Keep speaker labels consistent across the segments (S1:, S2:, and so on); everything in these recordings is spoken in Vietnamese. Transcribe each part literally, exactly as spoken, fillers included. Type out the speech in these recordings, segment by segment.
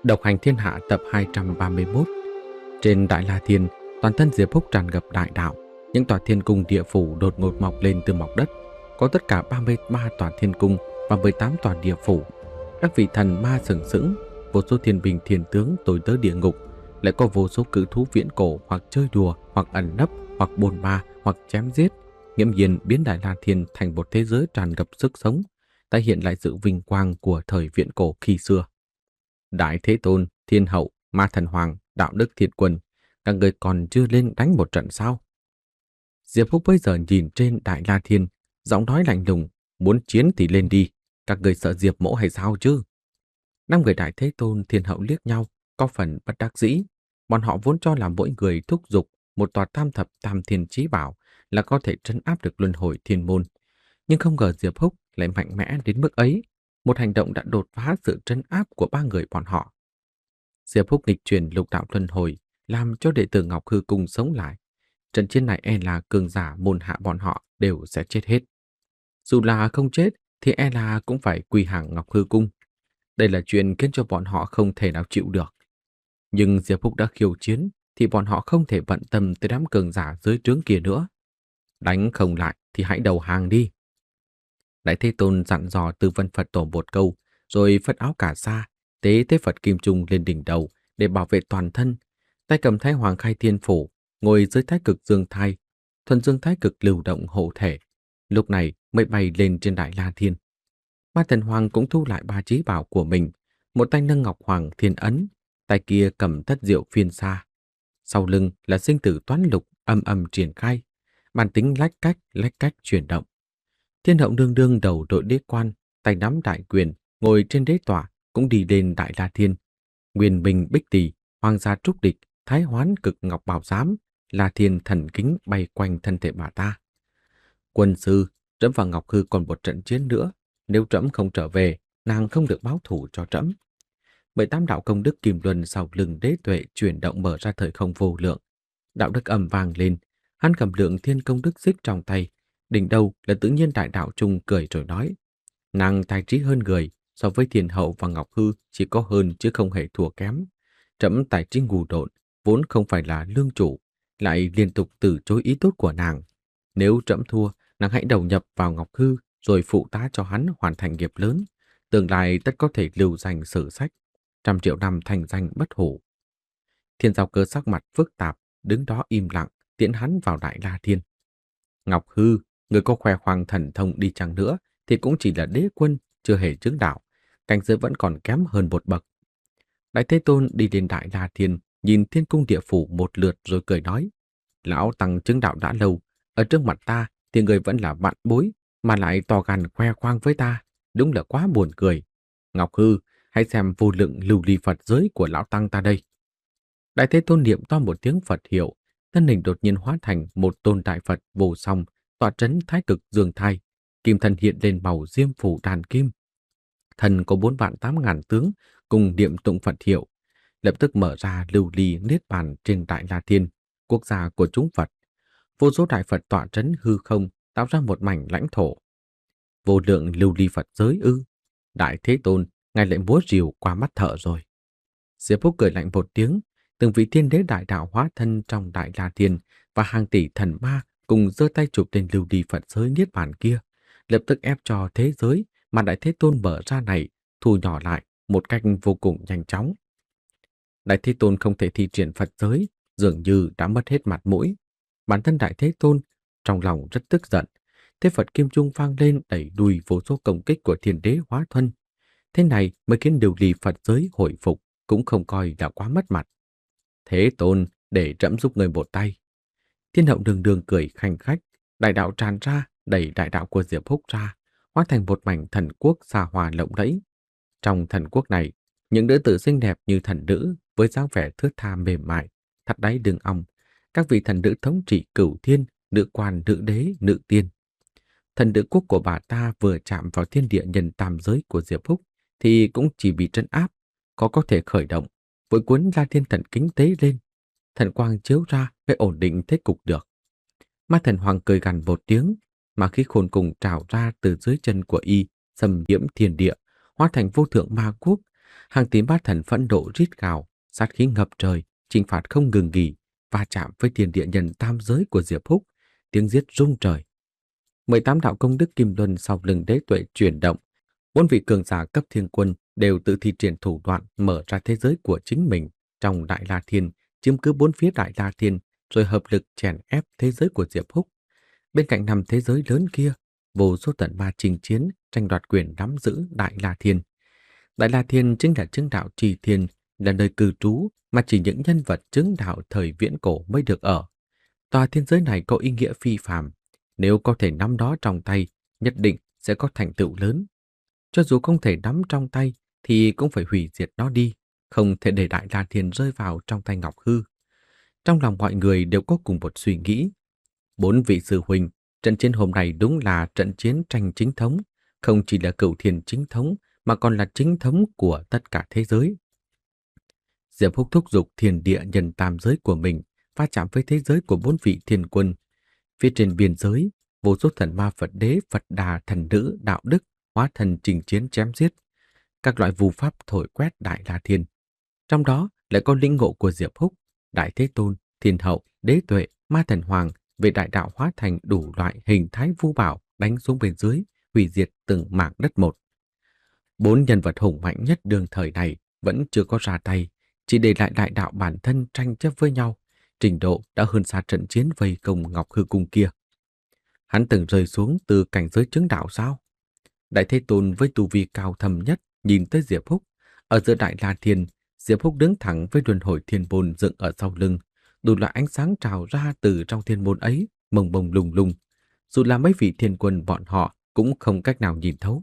S1: Độc hành thiên hạ tập hai trăm ba mươi mốt. Trên Đại La Thiên, toàn thân Diệp Húc tràn ngập đại đạo. Những tòa thiên cung địa phủ đột ngột mọc lên từ mọc đất. Có tất cả ba mươi ba tòa thiên cung và mười tám tòa địa phủ. Các vị thần ma sừng sững, vô số thiên binh thiên tướng tối tới địa ngục. Lại có vô số cự thú viễn cổ hoặc chơi đùa, hoặc ẩn nấp, hoặc bồn ba, hoặc chém giết. Nghiễm nhiên biến Đại La Thiên thành một thế giới tràn ngập sức sống, tái hiện lại sự vinh quang của thời viễn cổ khi xưa. Đại Thế Tôn, Thiên Hậu, Ma Thần Hoàng, Đạo Đức Thiện Quân, các người còn chưa lên đánh một trận sao? Diệp Húc bây giờ nhìn trên Đại La Thiên, giọng nói lạnh lùng, muốn chiến thì lên đi, các người sợ Diệp Mỗ hay sao chứ? Năm người Đại Thế Tôn, Thiên Hậu liếc nhau, có phần bất đắc dĩ. Bọn họ vốn cho là mỗi người thúc giục một tòa tam thập tam thiên chí bảo là có thể trấn áp được luân hồi thiên môn. Nhưng không ngờ Diệp Húc lại mạnh mẽ đến mức ấy. Một hành động đã đột phá sự trấn áp của ba người bọn họ. Diệp Húc nghịch chuyển lục đạo luân hồi, làm cho đệ tử Ngọc Hư Cung sống lại. Trận chiến này e là cường giả môn hạ bọn họ đều sẽ chết hết. Dù là không chết thì e là cũng phải quy hàng Ngọc Hư Cung. Đây là chuyện khiến cho bọn họ không thể nào chịu được. Nhưng Diệp Húc đã khiêu chiến thì bọn họ không thể bận tâm tới đám cường giả dưới trướng kia nữa. Đánh không lại thì hãy đầu hàng đi. Đại Thế Tôn dặn dò Tư Vân Phật Tổ một câu, rồi phất áo cả sa, tế thế Phật Kim Trung lên đỉnh đầu để bảo vệ toàn thân. Tay cầm Thái Hoàng Khai Thiên Phủ, ngồi dưới Thái Cực Dương Thai, thuần dương Thái Cực lưu động hộ thể. Lúc này mới bay lên trên Đại La Thiên. Ma Thần Hoàng cũng thu lại ba chí bảo của mình, một tay nâng Ngọc Hoàng Thiên Ấn, tay kia cầm Thất Diệu Phiên Sa. Sau lưng là sinh tử toán lục âm âm triển khai, bản tính lách cách lách cách chuyển động. Thiên Hậu đương đương đầu đội đế quan, tay nắm đại quyền, ngồi trên đế tọa, cũng đi lên Đại La Thiên. Nguyên Bình Bích Tỳ, Hoàng gia Trúc Địch, Thái Hoán Cực Ngọc Bảo Giám, La Thiên thần kính bay quanh thân thể bà ta. Quân sư, trẫm và Ngọc Hư còn một trận chiến nữa, nếu trẫm không trở về, nàng không được báo thủ cho trẫm. Bảy tám đạo công đức kim luân sau lưng đế tuệ chuyển động mở ra thời không vô lượng. Đạo đức ầm vang lên, hắn cầm lượng thiên công đức xích trong tay. Đỉnh đầu là tự nhiên đại đạo trung cười rồi nói: nàng tài trí hơn người, so với Thiên Hậu và Ngọc Hư chỉ có hơn chứ không hề thua kém. Trẫm tài trí ngu độn, vốn không phải là lương chủ, lại liên tục từ chối ý tốt của nàng. Nếu trẫm thua, nàng hãy đầu nhập vào Ngọc Hư rồi phụ tá cho hắn hoàn thành nghiệp lớn. Tương lai tất có thể lưu danh sử sách, trăm triệu năm thành danh bất hủ. Thiên Giao Cơ sắc mặt phức tạp, đứng đó im lặng, tiễn hắn vào Đại La Thiên. Ngọc Hư, người có khoe khoang thần thông đi chăng nữa thì cũng chỉ là đế quân, chưa hề chứng đạo, cảnh giới vẫn còn kém hơn một bậc. Đại Thế Tôn đi đến Đại La Thiên, nhìn thiên cung địa phủ một lượt rồi cười nói: lão tăng chứng đạo đã lâu, ở trước mặt ta thì người vẫn là bạn bối, mà lại to gan khoe khoang với ta, đúng là quá buồn cười. Ngọc Hư, hãy xem vô lượng lưu ly Phật giới của lão tăng ta đây. Đại Thế Tôn niệm to một tiếng Phật hiệu, thân hình đột nhiên hóa thành một tôn đại Phật vô song, tọa trấn Thái Cực Dương Thai, kim thân hiện lên màu diêm phủ đàn kim. Thần có bốn vạn tám ngàn tướng cùng niệm tụng Phật hiệu, lập tức mở ra lưu ly niết bàn trên Đại La Thiên, quốc gia của chúng Phật. Vô số đại Phật tọa trấn hư không, tạo ra một mảnh lãnh thổ. Vô lượng lưu ly Phật giới ư? Đại Thế Tôn, ngài lại múa rìu qua mắt thợ rồi. Diệp Húc cười lạnh một tiếng, từng vị thiên đế đại đạo hóa thân trong Đại La Thiên và hàng tỷ thần ma cùng giơ tay chụp lên lưu ly Phật giới niết bàn kia, lập tức ép cho thế giới mà Đại Thế Tôn mở ra này thu nhỏ lại một cách vô cùng nhanh chóng. Đại Thế Tôn không thể thi triển Phật giới, dường như đã mất hết mặt mũi. Bản thân Đại Thế Tôn trong lòng rất tức giận. Thế Phật Kim Trung vang lên đẩy đuôi vô số công kích của thiên đế hóa thân. Thế này mới khiến lưu ly Phật giới hồi phục, cũng không coi là quá mất mặt. Thế Tôn, để trẫm giúp người một tay. Thiên Hậu đường đường cười khanh khách, đại đạo tràn ra, đẩy đại đạo của Diệp Húc ra, hóa thành một mảnh thần quốc xa hoa lộng lẫy. Trong thần quốc này, những nữ tử xinh đẹp như thần nữ với dáng vẻ thướt tha mềm mại, thắt đáy đường ong, các vị thần nữ thống trị cửu thiên, nữ quan, nữ đế, nữ tiên. Thần nữ quốc của bà ta vừa chạm vào thiên địa nhân tam giới của Diệp Húc thì cũng chỉ bị trấn áp, có có thể khởi động, vội cuốn La Thiên thần kính tế lên, thần quang chiếu ra để ổn định thế cục được. Ma Thần Hoàng cười gằn một tiếng, mà khí khôn cùng trào ra từ dưới chân của y, xâm nhiễm thiên địa, hóa thành vô thượng ma quốc. Hàng tỷ ma thần phẫn nộ rít gào, sát khí ngập trời, chinh phạt không ngừng nghỉ, va chạm với thiên địa nhân tam giới của Diệp Húc, tiếng giết rung trời. mười tám đạo công đức kim luân sau lưng đế tuệ chuyển động, bốn vị cường giả cấp thiên quân đều tự thi triển thủ đoạn mở ra thế giới của chính mình trong Đại La Thiên, chiếm cứ bốn phía Đại La Thiên, rồi hợp lực chèn ép thế giới của Diệp Húc. Bên cạnh năm thế giới lớn kia, vô số tận ma chinh chiến, tranh đoạt quyền nắm giữ Đại La Thiên. Đại La Thiên chính là chứng đạo trì thiên, là nơi cư trú mà chỉ những nhân vật chứng đạo thời viễn cổ mới được ở. Tòa thiên giới này có ý nghĩa phi phàm, nếu có thể nắm đó trong tay, nhất định sẽ có thành tựu lớn. Cho dù không thể nắm trong tay thì cũng phải hủy diệt nó đi, không thể để Đại La Thiên rơi vào trong tay Ngọc Hư. Trong lòng mọi người đều có cùng một suy nghĩ. Bốn vị sư huynh, trận chiến hôm nay đúng là trận chiến tranh chính thống, không chỉ là cửu thiên chính thống mà còn là chính thống của tất cả thế giới. Diệp Húc thúc giục thiên địa nhân tam giới của mình va chạm với thế giới của bốn vị thiên quân. Phía trên biên giới, vô số thần ma Phật đế, Phật đà, thần nữ, đạo đức, hóa thần trình chiến chém giết. Các loại phù pháp thổi quét Đại La Thiên. Trong đó lại có linh ngộ của Diệp Húc, Đại Thế Tôn, Thiên Hậu, Đế Tuệ, Ma Thần Hoàng về đại đạo hóa thành đủ loại hình thái vu bảo đánh xuống bên dưới, hủy diệt từng mảng đất một. Bốn nhân vật hùng mạnh nhất đương thời này vẫn chưa có ra tay, chỉ để lại đại đạo bản thân tranh chấp với nhau, trình độ đã hơn xa trận chiến vây công Ngọc Hư Cung kia. Hắn từng rơi xuống từ cảnh giới chứng đạo sao? Đại Thế Tôn với tu vi cao thầm nhất nhìn tới Diệp Húc, ở giữa Đại La Thiên, Diệp Húc đứng thẳng với luân hồi thiên môn dựng ở sau lưng, đủ loại ánh sáng trào ra từ trong thiên môn ấy, mông bông lung lung. Dù là mấy vị thiên quân bọn họ cũng không cách nào nhìn thấu.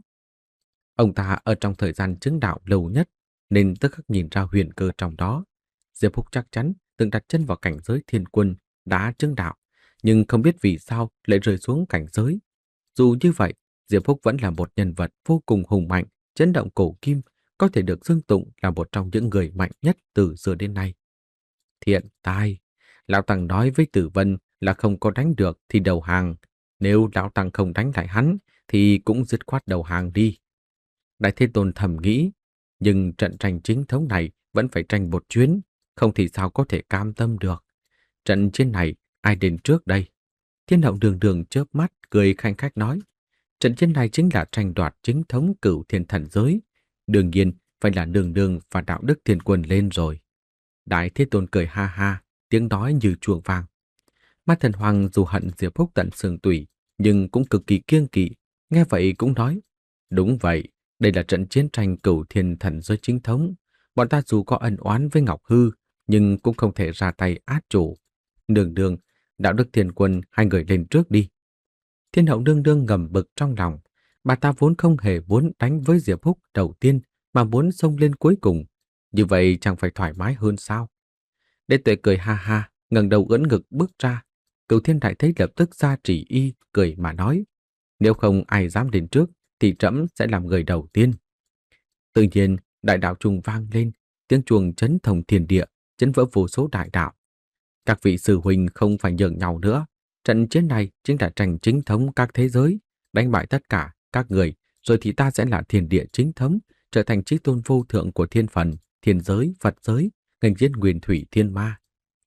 S1: Ông ta ở trong thời gian chứng đạo lâu nhất, nên tức khắc nhìn ra huyền cơ trong đó. Diệp Húc chắc chắn từng đặt chân vào cảnh giới thiên quân, đã chứng đạo, nhưng không biết vì sao lại rơi xuống cảnh giới. Dù như vậy, Diệp Húc vẫn là một nhân vật vô cùng hùng mạnh, chấn động cổ kim, có thể được xưng tụng là một trong những người mạnh nhất từ xưa đến nay. Thiện tai, Lão Tăng nói với Tử Vân là không có đánh được thì đầu hàng. Nếu Lão Tăng không đánh lại hắn, thì cũng dứt khoát đầu hàng đi. Đại Thế Tôn thầm nghĩ, nhưng trận tranh chính thống này vẫn phải tranh một chuyến, không thì sao có thể cam tâm được. Trận chiến này ai đến trước đây? Thiên Hậu đường đường chớp mắt cười khanh khách nói, trận chiến này chính là tranh đoạt chính thống cửu thiên thần giới. Đương nhiên phải là đường đường và đạo đức thiên quân lên rồi. Đại Thế Tôn cười ha ha, tiếng nói như chuông vang. Ma Thần Hoàng dù hận Diệp Húc tận xương tủy, nhưng cũng cực kỳ kiêng kỵ, nghe vậy cũng nói, đúng vậy, đây là trận chiến tranh cửu thiên thần giới chính thống. Bọn ta dù có ân oán với Ngọc Hư, nhưng cũng không thể ra tay át chủ. Đường đường, đạo đức thiên quân, hai người lên trước đi. Thiên Hậu đương đương ngầm bực trong lòng, bà ta vốn không hề muốn đánh với Diệp Húc đầu tiên, mà muốn xông lên cuối cùng. Như vậy chẳng phải thoải mái hơn sao? Đế Tuệ cười ha ha, ngẩng đầu ưỡn ngực bước ra. Cửu Thiên Đại Thế lập tức ra chỉ y, cười mà nói, nếu không ai dám đến trước, thì trẫm sẽ làm người đầu tiên. Tự nhiên, đại đạo trung vang lên, tiếng chuông chấn thông thiên địa, chấn vỡ vô số đại đạo. Các vị sư huynh không phải nhường nhau nữa. Trận chiến này chính là tranh chính thống các thế giới, đánh bại tất cả các người, rồi thì ta sẽ là thiên địa chính thống, trở thành chí tôn vô thượng của thiên phần, thiên giới, Phật giới, nghênh chiến nguyên thủy thiên ma.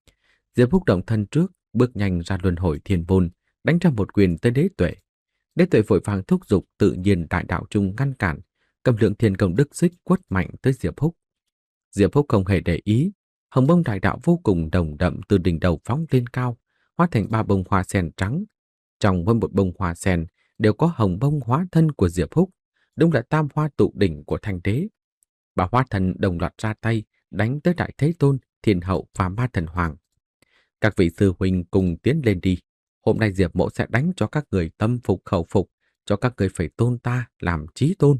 S1: Diệp Húc động thân trước, bước nhanh ra luân hồi thiên môn, đánh ra một quyền tới Đế Tuệ. Đế Tuệ vội vàng thúc giục tự nhiên đại đạo trung ngăn cản, cầm lượng thiên công đức xích quất mạnh tới Diệp Húc. Diệp Húc không hề để ý, hồng bông đại đạo vô cùng đồng đậm từ đỉnh đầu phóng lên cao, hóa thành ba bông hoa sen trắng. Trong mỗi một bông hoa sen đều có hồng bông hóa thân của Diệp Húc, đúng là tam hoa tụ đỉnh của Thanh Đế. Bà hóa thân đồng loạt ra tay, đánh tới Đại Thế Tôn, Thiên Hậu và Ma Thần Hoàng. Các vị sư huynh cùng tiến lên đi. Hôm nay Diệp Mỗ sẽ đánh cho các người tâm phục khẩu phục, cho các người phải tôn ta làm chí tôn.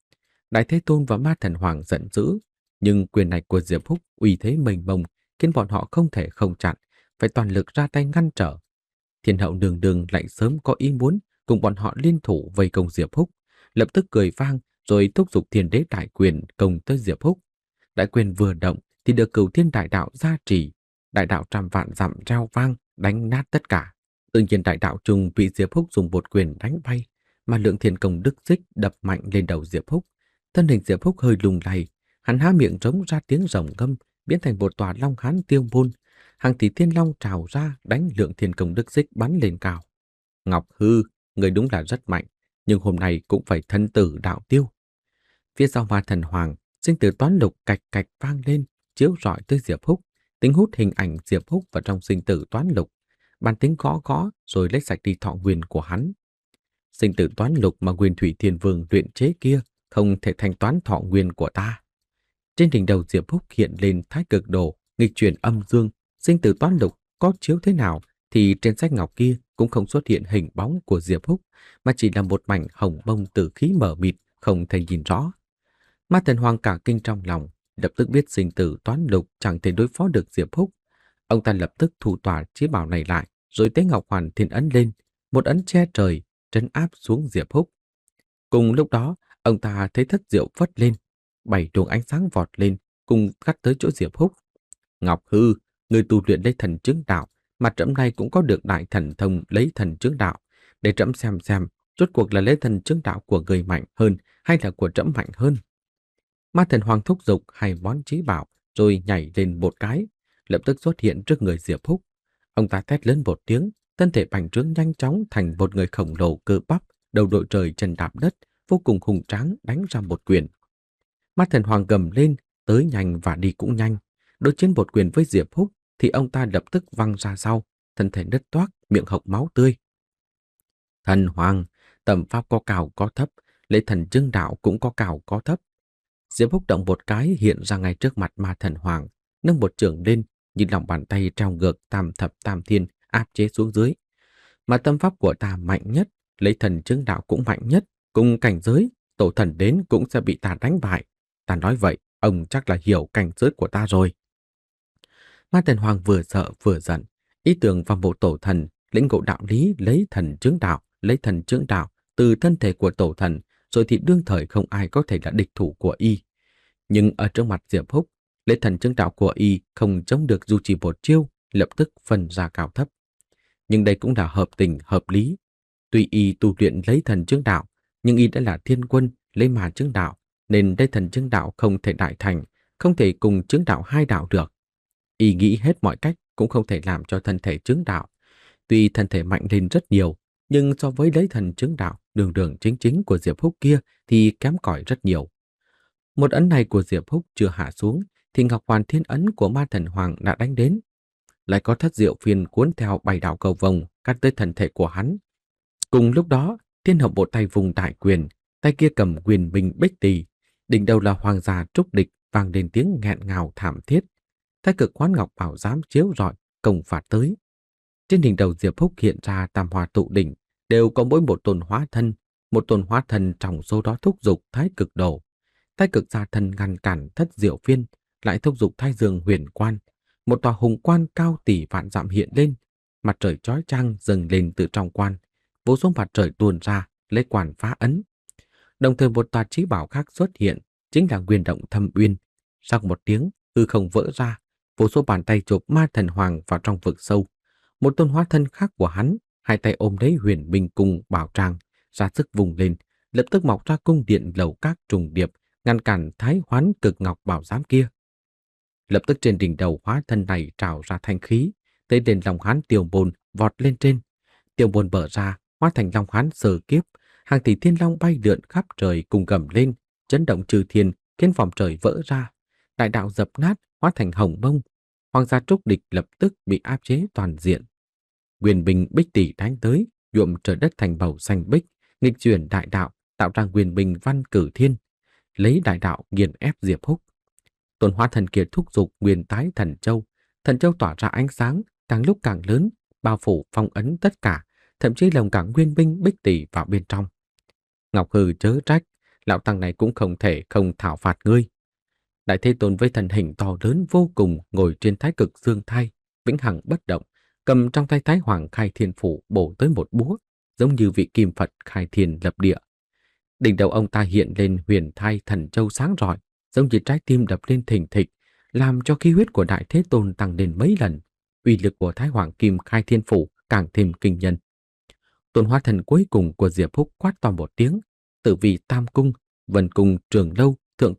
S1: Đại Thế Tôn và Ma Thần Hoàng giận dữ, nhưng quyền này của Diệp Húc uy thế mênh mông khiến bọn họ không thể không chặn, phải toàn lực ra tay ngăn trở. Thiên Hậu đường đường lại sớm có ý muốn cùng bọn họ liên thủ vây công Diệp Húc, lập tức cười vang rồi thúc giục Thiên Đế đại quyền công tới Diệp Húc. Đại quyền vừa động thì được Cửu Thiên đại đạo gia trì, đại đạo trăm vạn dặm reo vang đánh nát tất cả. Tự nhiên đại đạo trùng bị Diệp Húc dùng một quyền đánh bay, mà lượng thiên công đức xích đập mạnh lên đầu Diệp Húc. Thân hình Diệp Húc hơi lung lay, Hắn há miệng trống ra tiếng rồng ngâm, biến thành một tòa long hán tiêu môn. Hàng tỷ thiên long trào ra đánh Lượng Thiên Công Đức Xích bắn lên cao. Ngọc Hư, người đúng là rất mạnh, nhưng hôm nay cũng phải thân tử đạo tiêu. Phía sau Ma Thần Hoàng, sinh tử toán lục cạch cạch vang lên, chiếu rọi tới Diệp Húc, tính hút hình ảnh Diệp Húc vào trong sinh tử toán lục, bản tính gõ gõ rồi lấy sạch đi thọ nguyên của hắn. Sinh tử toán lục mà Nguyên Thủy Thiên Vương luyện chế kia không thể thanh toán thọ nguyên của ta. Trên đỉnh đầu Diệp Húc hiện lên Thái Cực Đồ, nghịch chuyển âm dương, sinh tử toán lục có chiếu thế nào thì trên sách ngọc kia cũng không xuất hiện hình bóng của Diệp Húc, mà chỉ là một mảnh hồng bông tử khí mờ mịt, không thể nhìn rõ. Ma Thần Hoàng cả kinh trong lòng, lập tức biết sinh tử toán lục chẳng thể đối phó được Diệp Húc. Ông ta lập tức thu tỏa chí bảo này lại, rồi tế Ngọc Hoàn Thiên ấn lên, một ấn che trời, trấn áp xuống Diệp Húc. Cùng lúc đó, ông ta thấy thất diệu phất lên, bảy luồng ánh sáng vọt lên, cùng cắt tới chỗ Diệp Húc. Ngọc Hư, người tu luyện lấy thần chứng đạo, mà trẫm nay cũng có được đại thần thông lấy thần chứng đạo, để trẫm xem xem rốt cuộc là lấy thần chứng đạo của người mạnh hơn hay là của trẫm mạnh hơn. Ma Thần Hoàng thúc giục hai món chí bảo, rồi nhảy lên một cái, lập tức xuất hiện trước người Diệp Húc. Ông ta thét lớn một tiếng, thân thể bành trướng nhanh chóng thành một người khổng lồ cơ bắp, đầu đội trời chân đạp đất, vô cùng hùng tráng đánh ra một quyền. Ma Thần Hoàng gầm lên, tới nhanh và đi cũng nhanh. Đối chiến một quyền với Diệp Húc thì ông ta lập tức văng ra sau, thân thể nứt toác, miệng hộc máu tươi. Thần Hoàng, tầm pháp có cao có thấp, lấy thần chứng đạo cũng có cao có thấp. Diệp Húc động một cái hiện ra ngay trước mặt Ma Thần Hoàng, nâng một chưởng lên, nhìn lòng bàn tay treo ngược tam thập tam thiên áp chế xuống dưới. Mà tâm pháp của ta mạnh nhất, lấy thần chứng đạo cũng mạnh nhất, cùng cảnh giới, tổ thần đến cũng sẽ bị ta đánh bại. Ta nói vậy, ông chắc là hiểu cảnh giới của ta rồi. Ma Thần Hoàng vừa sợ vừa giận, ý tưởng vào bộ tổ thần, lĩnh ngộ đạo lý lấy thần chứng đạo, lấy thần chứng đạo từ thân thể của tổ thần, rồi thì đương thời không ai có thể là địch thủ của y. Nhưng ở trước mặt Diệp Húc, lấy thần chứng đạo của y không chống được dù chỉ một chiêu, lập tức phân ra cao thấp. Nhưng đây cũng là hợp tình, hợp lý. Tuy y tu luyện lấy thần chứng đạo, nhưng y đã là thiên quân lấy mà chứng đạo, nên lấy thần chứng đạo không thể đại thành, không thể cùng chứng đạo hai đạo được. Y nghĩ hết mọi cách cũng không thể làm cho thân thể chứng đạo. Tuy thân thể mạnh lên rất nhiều, nhưng so với lấy thần chứng đạo đường đường chính chính của Diệp Húc kia thì kém cỏi rất nhiều. Một ấn này của Diệp Húc chưa hạ xuống thì Ngọc Hoàn Thiên ấn của Ma Thần Hoàng đã đánh đến. Lại có thất diệu phiên cuốn theo bảy đạo cầu vồng cắt tới thân thể của hắn. Cùng lúc đó, Thiên Hậu một tay vùng đại quyền, tay kia cầm quyền binh bích tỳ, đỉnh đầu là hoàng gia trúc địch vang lên tiếng nghẹn ngào thảm thiết. Thái Cực Hoán Ngọc bảo giám chiếu rọi công phạt tới. Trên đỉnh đầu Diệp Húc hiện ra tam hoa tụ đỉnh, đều có mỗi một tôn hóa thân, một tôn hóa thân trong số đó thúc giục Thái Cực Đồ. Thái Cực gia thân ngăn cản thất diệu phiên, lại thúc giục Thái Dương huyền quan, một tòa hùng quan cao tỷ vạn dặm hiện lên, mặt trời chói chang dâng lên từ trong quan, vô số mặt trời tuôn ra lấy quan phá ấn. Đồng thời một tòa chí bảo khác xuất hiện, chính là Nguyên Động Thâm Uyên. Sau một tiếng, hư không vỡ ra, vô số bàn tay chụp Ma Thần Hoàng vào trong vực sâu. Một tôn hóa thân khác của hắn, hai tay ôm lấy huyền binh cung bảo tràng, ra sức vùng lên, lập tức mọc ra cung điện lầu các trùng điệp, ngăn cản Thái Hoán Cực Ngọc bảo giám kia. Lập tức trên đỉnh đầu hóa thân này trào ra thanh khí, tới đền Long Hán Tiêu Bồn vọt lên trên. Tiêu Bồn bmở ra, hóa thành Long Hán Sở Kiếp, hàng tỷ thiên long bay lượn khắp trời cùng gầm lên, chấn động trừ thiên, khiến vòng trời vỡ ra. Đại đạo dập nát, hóa thành hồng bông. Hoàng gia trúc địch lập tức bị áp chế toàn diện. Nguyên binh bích tỷ đánh tới, nhuộm trời đất thành màu xanh bích, nghịch chuyển đại đạo, tạo ra nguyên binh văn cử thiên, lấy đại đạo nghiền ép Diệp Húc. Tôn hóa thần kia thúc giục nguyên tái thần châu, thần châu tỏa ra ánh sáng, càng lúc càng lớn, bao phủ phong ấn tất cả, thậm chí lồng cả nguyên binh bích tỷ vào bên trong. Ngọc Hư chớ trách, lão tăng này cũng không thể không thảo phạt ngươi. Đại Thế Tôn với thần hình to lớn vô cùng ngồi trên thái cực dương thai, vĩnh hằng bất động, cầm trong tay Thái Hoàng khai thiên phủ bổ tới một búa, giống như vị kim Phật khai thiên lập địa. Đỉnh đầu ông ta hiện lên huyền thai thần châu sáng rọi, giống như trái tim đập lên thình thịch, làm cho khí huyết của Đại Thế Tôn tăng lên mấy lần. Uy lực của Thái Hoàng kim khai thiên phủ càng thêm kinh nhân. Tôn hóa thần cuối cùng của Diệp Húc quát to một tiếng, tử vì tam cung, vân cung, trường lâu, thượng cung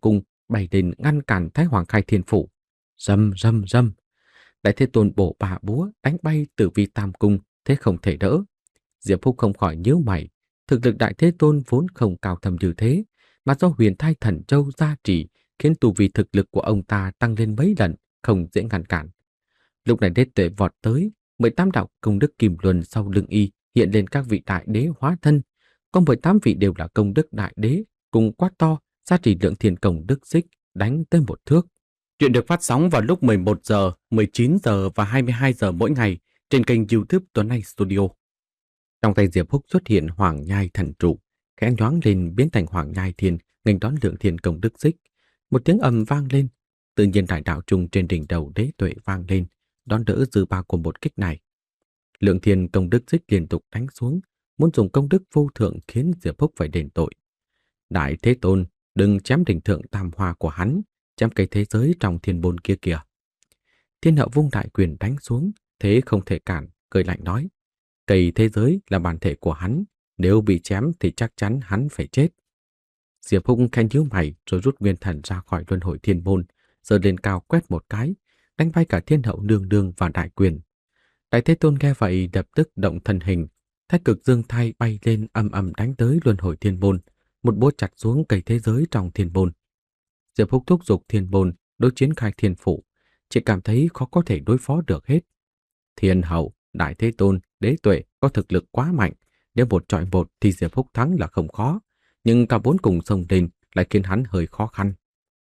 S1: bay lên ngăn cản Thái Hoàng khai thiên phủ. Rầm rầm rầm, Đại Thế Tôn bổ bà búa đánh bay Tử Vi Tam Cung, thế không thể đỡ. Diệp Phúc không khỏi nhíu mày, thực lực Đại Thế Tôn vốn không cao thâm như thế, mà do Huyền Thai Thần Châu gia trì, khiến tu vi thực lực của ông ta tăng lên mấy lần, không dễ ngăn cản. Lúc này Đế Tuệ vọt tới, mười tám đạo công đức kim luân sau lưng y hiện lên các vị đại đế hóa thân, có mười tám vị đều là công đức đại đế, cùng quát to, gia trì lượng thiên công đức xích đánh tới một thước. Chuyện được phát sóng vào lúc mười một giờ, mười chín giờ và hai mươi hai giờ mỗi ngày trên kênh YouTube Tuấn Anh Studio. Trong tay Diệp Phúc xuất hiện Hoàng Nhai Thần Trụ, khẽ nhoáng lên biến thành Hoàng Nhai Thiên, nghênh đón lượng thiên công đức xích. Một tiếng ầm vang lên, tự nhiên đại đạo trùng trên đỉnh đầu Đế Tuệ vang lên, đón đỡ dư ba của một kích này. Lượng thiên công đức xích liên tục đánh xuống, muốn dùng công đức vô thượng khiến Diệp Phúc phải đền tội. Đại Thế Tôn, đừng chém đỉnh thượng tam hoa của hắn, chém cây thế giới trong thiên bôn kia kìa. Thiên hậu vung đại quyền đánh xuống, thế không thể cản, cười lạnh nói. Cây thế giới là bản thể của hắn, nếu bị chém thì chắc chắn hắn phải chết. Diệp Phúc khen nhíu mày rồi rút nguyên thần ra khỏi luân hồi thiên môn, giơ lên cao quét một cái, đánh bay cả thiên hậu nương nương và đại quyền. Đại Thế Tôn nghe vậy lập tức động thân hình, thái cực dương thai bay lên âm âm đánh tới luân hồi thiên môn, một búa chặt xuống cây thế giới trong thiên môn. Diệp Phúc thúc giục thiên môn đối chiến khai thiên phủ, chỉ cảm thấy khó có thể đối phó được hết. Thiên hậu, Đại Thế Tôn, Đế Tuệ có thực lực quá mạnh, nếu một chọi một thì Diệp Phúc thắng là không khó, nhưng cả bốn cùng xông lên lại khiến hắn hơi khó khăn.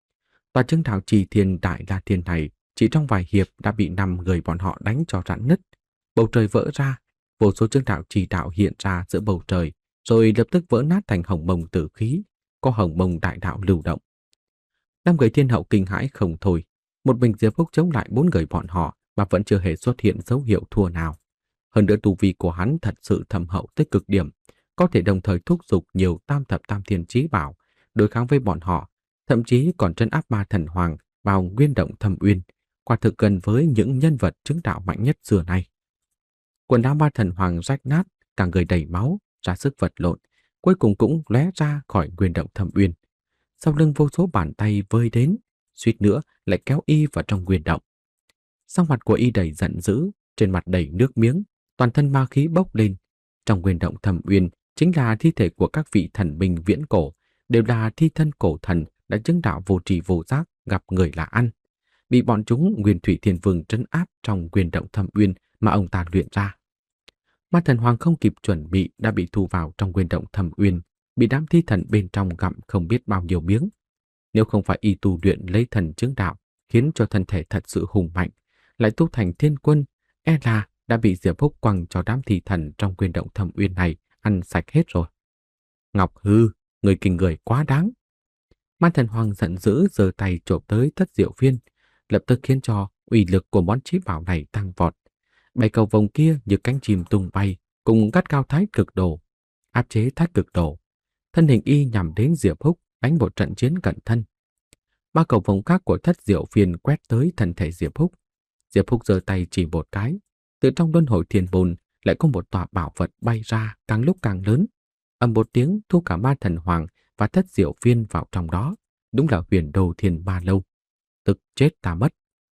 S1: Tòa chứng đạo trì thiên Đại La Thiên này chỉ trong vài hiệp đã bị năm người bọn họ đánh cho rạn nứt. Bầu trời vỡ ra, vô số chứng đạo trì đạo hiện ra giữa bầu trời, rồi lập tức vỡ nát thành hồng mông tử khí, có hồng mông đại đạo lưu động. Năm người thiên hậu kinh hãi không thôi, một mình Diệp Phúc chống lại bốn người bọn họ mà vẫn chưa hề xuất hiện dấu hiệu thua nào. Hơn nữa tu vi của hắn thật sự thâm hậu tới cực điểm, có thể đồng thời thúc giục nhiều tam thập tam thiên chí bảo đối kháng với bọn họ, thậm chí còn trấn áp ma thần hoàng vào nguyên động thâm uyên, quả thực gần với những nhân vật chứng đạo mạnh nhất xưa nay. Quần áo ma thần hoàng rách nát, cả người đầy máu, ra sức vật lộn, cuối cùng cũng lóe ra khỏi nguyên động thâm uyên. Sau lưng vô số bàn tay vơi đến, suýt nữa lại kéo y vào trong nguyên động. Sắc mặt của y đầy giận dữ, trên mặt đầy nước miếng, toàn thân ma khí bốc lên. Trong nguyên động thâm uyên chính là thi thể của các vị thần binh viễn cổ, đều là thi thân cổ thần đã chứng đạo vô trì vô giác, gặp người là ăn, bị bọn chúng Nguyên Thủy Thiên Vương trấn áp trong nguyên động thâm uyên mà ông ta luyện ra. Ma thần hoàng không kịp chuẩn bị đã bị thu vào trong nguyên động thâm uyên, bị đám thi thần bên trong gặm không biết bao nhiêu miếng. Nếu không phải y tu luyện lấy thần chứng đạo, khiến cho thân thể thật sự hùng mạnh, lại tu thành thiên quân, e là đã bị Diệp Phúc quăng cho đám thi thần trong nguyên động thâm uyên này ăn sạch hết rồi. Ngọc Hư, người kinh người quá đáng. Ma thần hoàng giận dữ giơ tay chộp tới Thất Diệu Phiên, lập tức khiến cho uy lực của món chí bảo này tăng vọt. Bảy cầu vồng kia như cánh chim tung bay, cùng gắt cao thái cực đồ, áp chế thái cực đồ. Thân hình y nhằm đến Diệp Phúc đánh một trận chiến cận thân. Ba cầu vồng khác của Thất Diệu Phiên quét tới thân thể Diệp Phúc. Diệp Phúc giơ tay chỉ một cái, từ trong luân hồi thiên bồn lại có một tòa bảo vật bay ra càng lúc càng lớn. Ầm một tiếng thu cả ma thần hoàng và Thất Diệu Phiên vào trong đó, đúng là huyền đô thiên ma lâu. Tức chết ta mất.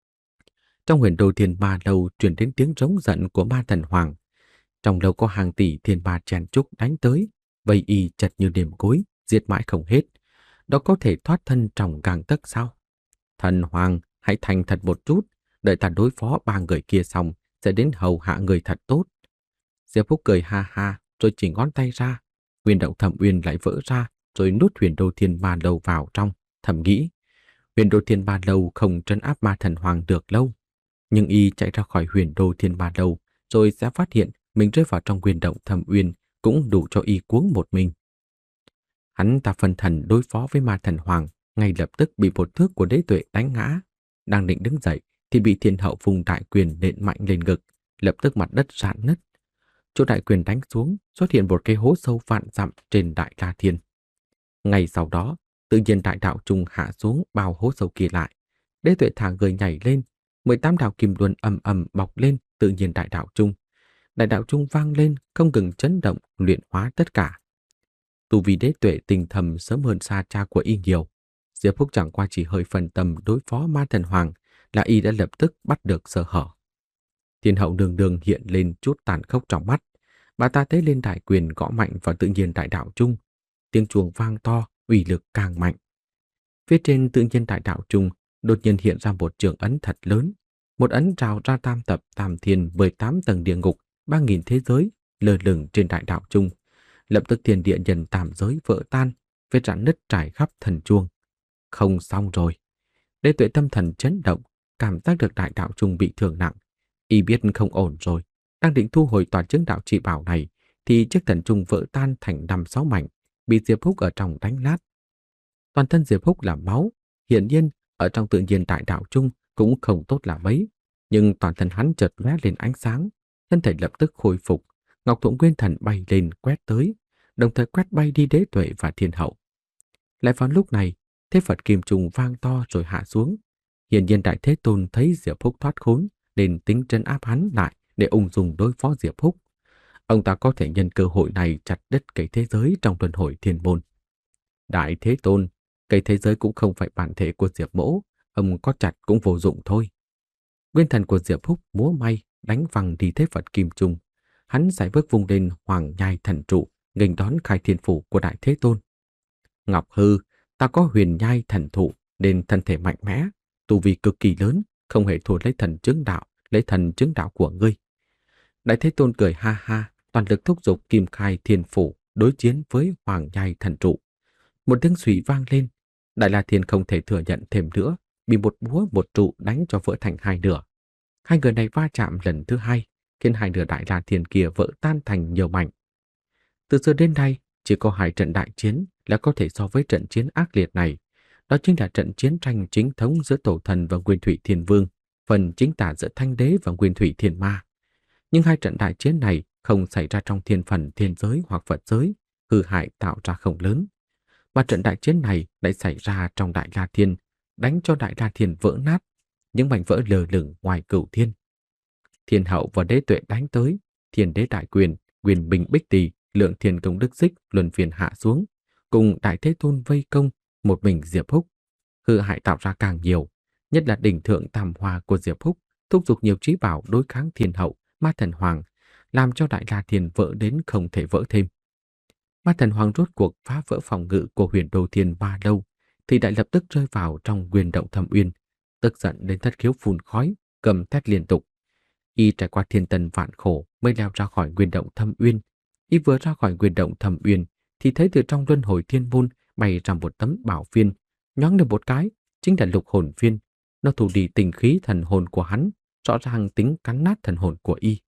S1: Trong huyền đô thiên ma lâu truyền đến tiếng rống giận của ma thần hoàng. Trong lâu có hàng tỷ thiên ma chen chúc đánh tới, vây y chật như đêm cối, giết mãi không hết. Đó có thể thoát thân trong gang tấc sao? Thần hoàng, hãy thành thật một chút, đợi ta đối phó ba người kia xong, sẽ đến hầu hạ người thật tốt. Diệp Phúc cười ha ha, rồi chỉ ngón tay ra. Nguyên động thâm uyên lại vỡ ra, rồi nuốt huyền đô thiên ma lâu vào trong, thầm nghĩ. Huyền đô thiên ma lâu không trấn áp ma thần hoàng được lâu. Nhưng y chạy ra khỏi huyền đô thiên ma lâu, rồi sẽ phát hiện mình rơi vào trong nguyên động thâm uyên, cũng đủ cho y cuống một mình. Hắn ta phân thần đối phó với ma thần hoàng, ngay lập tức bị một thước của Đế Tuệ đánh ngã. Đang định đứng dậy thì bị thiên hậu vùng đại quyền nện mạnh lên ngực, lập tức mặt đất rạn nứt. Chỗ đại quyền đánh xuống, xuất hiện một cái hố sâu vạn dặm trên Đại La Thiên. Ngay sau đó, tự nhiên đại đạo trung hạ xuống bao hố sâu kia lại. Đế Tuệ thả người nhảy lên, mười tám đạo kim luân ầm ầm bọc lên tự nhiên đại đạo trung. Đại đạo trung vang lên, không ngừng chấn động, luyện hóa tất cả. Tu vi Đế Tuệ tinh thầm sớm hơn xa cha của y nhiều. Diệp Phúc chẳng qua chỉ hơi phân tâm đối phó Ma Thần Hoàng là y đã lập tức bắt được sơ hở. Thiên hậu đường đường hiện lên chút tàn khốc trong mắt. Bà ta tế lên đại quyền gõ mạnh vào tự nhiên đại đạo trung. Tiếng chuông vang to, uy lực càng mạnh. Phía trên tự nhiên đại đạo trung đột nhiên hiện ra một trường ấn thật lớn. Một ấn trào ra tam tập tam thiên mười tám tầng địa ngục, ba nghìn thế giới lơ lửng trên đại đạo trung. Lập tức thiên địa nhân tam giới vỡ tan, vết rạn nứt trải khắp thần chuông. Không xong rồi. Đế Tuệ tâm thần chấn động, cảm giác được đại đạo trung bị thương nặng. Y biết không ổn rồi, đang định thu hồi tòa chứng đạo chỉ bảo này, thì chiếc thần trung vỡ tan thành năm sáu mảnh, bị Diệp Húc ở trong đánh nát. Toàn thân Diệp Húc là máu, hiển nhiên ở trong tự nhiên đại đạo trung cũng không tốt là mấy, nhưng toàn thân hắn chợt lóe lên ánh sáng, thân thể lập tức khôi phục. Ngọc Thụ Nguyên Thần bay lên quét tới, đồng thời quét bay đi Đế Tuệ và Thiên Hậu. Lại vào lúc này, thế Phật kim trùng vang to rồi hạ xuống. Hiển nhiên Đại Thế Tôn thấy Diệp Húc thoát khốn, nên tính trấn áp hắn lại để ung dung đối phó Diệp Húc. Ông ta có thể nhân cơ hội này chặt đứt cây thế giới trong luân hồi thiên môn. Đại Thế Tôn, cây thế giới cũng không phải bản thể của Diệp Mỗ, ông có chặt cũng vô dụng thôi. Nguyên thần của Diệp Húc múa may, đánh văng đi thế Phật kim trùng. Hắn sải bước vung lên hoàng nhai thần trụ, nghênh đón khai thiên phủ của Đại Thế Tôn. Ngọc Hư, ta có huyền nhai thần thụ nên thân thể mạnh mẽ, tu vi cực kỳ lớn, không hề thua lấy thần chứng đạo, lấy thần chứng đạo của ngươi. Đại Thế Tôn cười ha ha, toàn lực thúc giục kim khai thiên phủ đối chiến với hoàng nhai thần trụ. Một tiếng xùy vang lên, Đại La Thiên không thể thừa nhận thêm nữa, bị một búa một trụ đánh cho vỡ thành hai nửa. Hai người này va chạm lần thứ hai, khiến hai nửa Đại La Thiên kia vỡ tan thành nhiều mảnh. Từ xưa đến nay, chỉ có hai trận đại chiến là có thể so với trận chiến ác liệt này. Đó chính là trận chiến tranh chính thống giữa Tổ Thần và Nguyên Thủy Thiên Vương, phần chính tả giữa Thanh Đế và Nguyên Thủy Thiên Ma. Nhưng hai trận đại chiến này không xảy ra trong thiên phần thiên giới hoặc Phật giới, hư hại tạo ra không lớn. Mà trận đại chiến này lại xảy ra trong Đại La Thiên, đánh cho Đại La Thiên vỡ nát, những mảnh vỡ lờ lửng ngoài cửu thiên. Thiên Hậu và Đế Tuệ đánh tới, Thiên Đế đại quyền, quyền bình bích tỳ, lượng thiên công đức xích luân phiên hạ xuống, cùng Đại Thế Tôn vây công một mình Diệp Húc. Hư hại tạo ra càng nhiều, nhất là đỉnh thượng tam hoa của Diệp Húc thúc giục nhiều trí bảo đối kháng Thiên Hậu, Ma Thần Hoàng, làm cho Đại La Thiên vỡ đến không thể vỡ thêm. Ma Thần Hoàng rốt cuộc phá vỡ phòng ngự của Huyền Đô Thiên ba lâu, thì đại lập tức rơi vào trong Nguyên Động Thâm Uyên, tức giận đến thất khiếu phun khói, cầm thét liên tục. Y trải qua thiên tân vạn khổ mới leo ra khỏi Nguyên Động Thâm Uyên. Y vừa ra khỏi Nguyên Động Thâm Uyên thì thấy từ trong luân hồi thiên môn bay ra một tấm bảo viên, nhoáng được một cái, chính là lục hồn viên. Nó thu đi tình khí thần hồn của hắn, rõ ràng tính cắn nát thần hồn của y.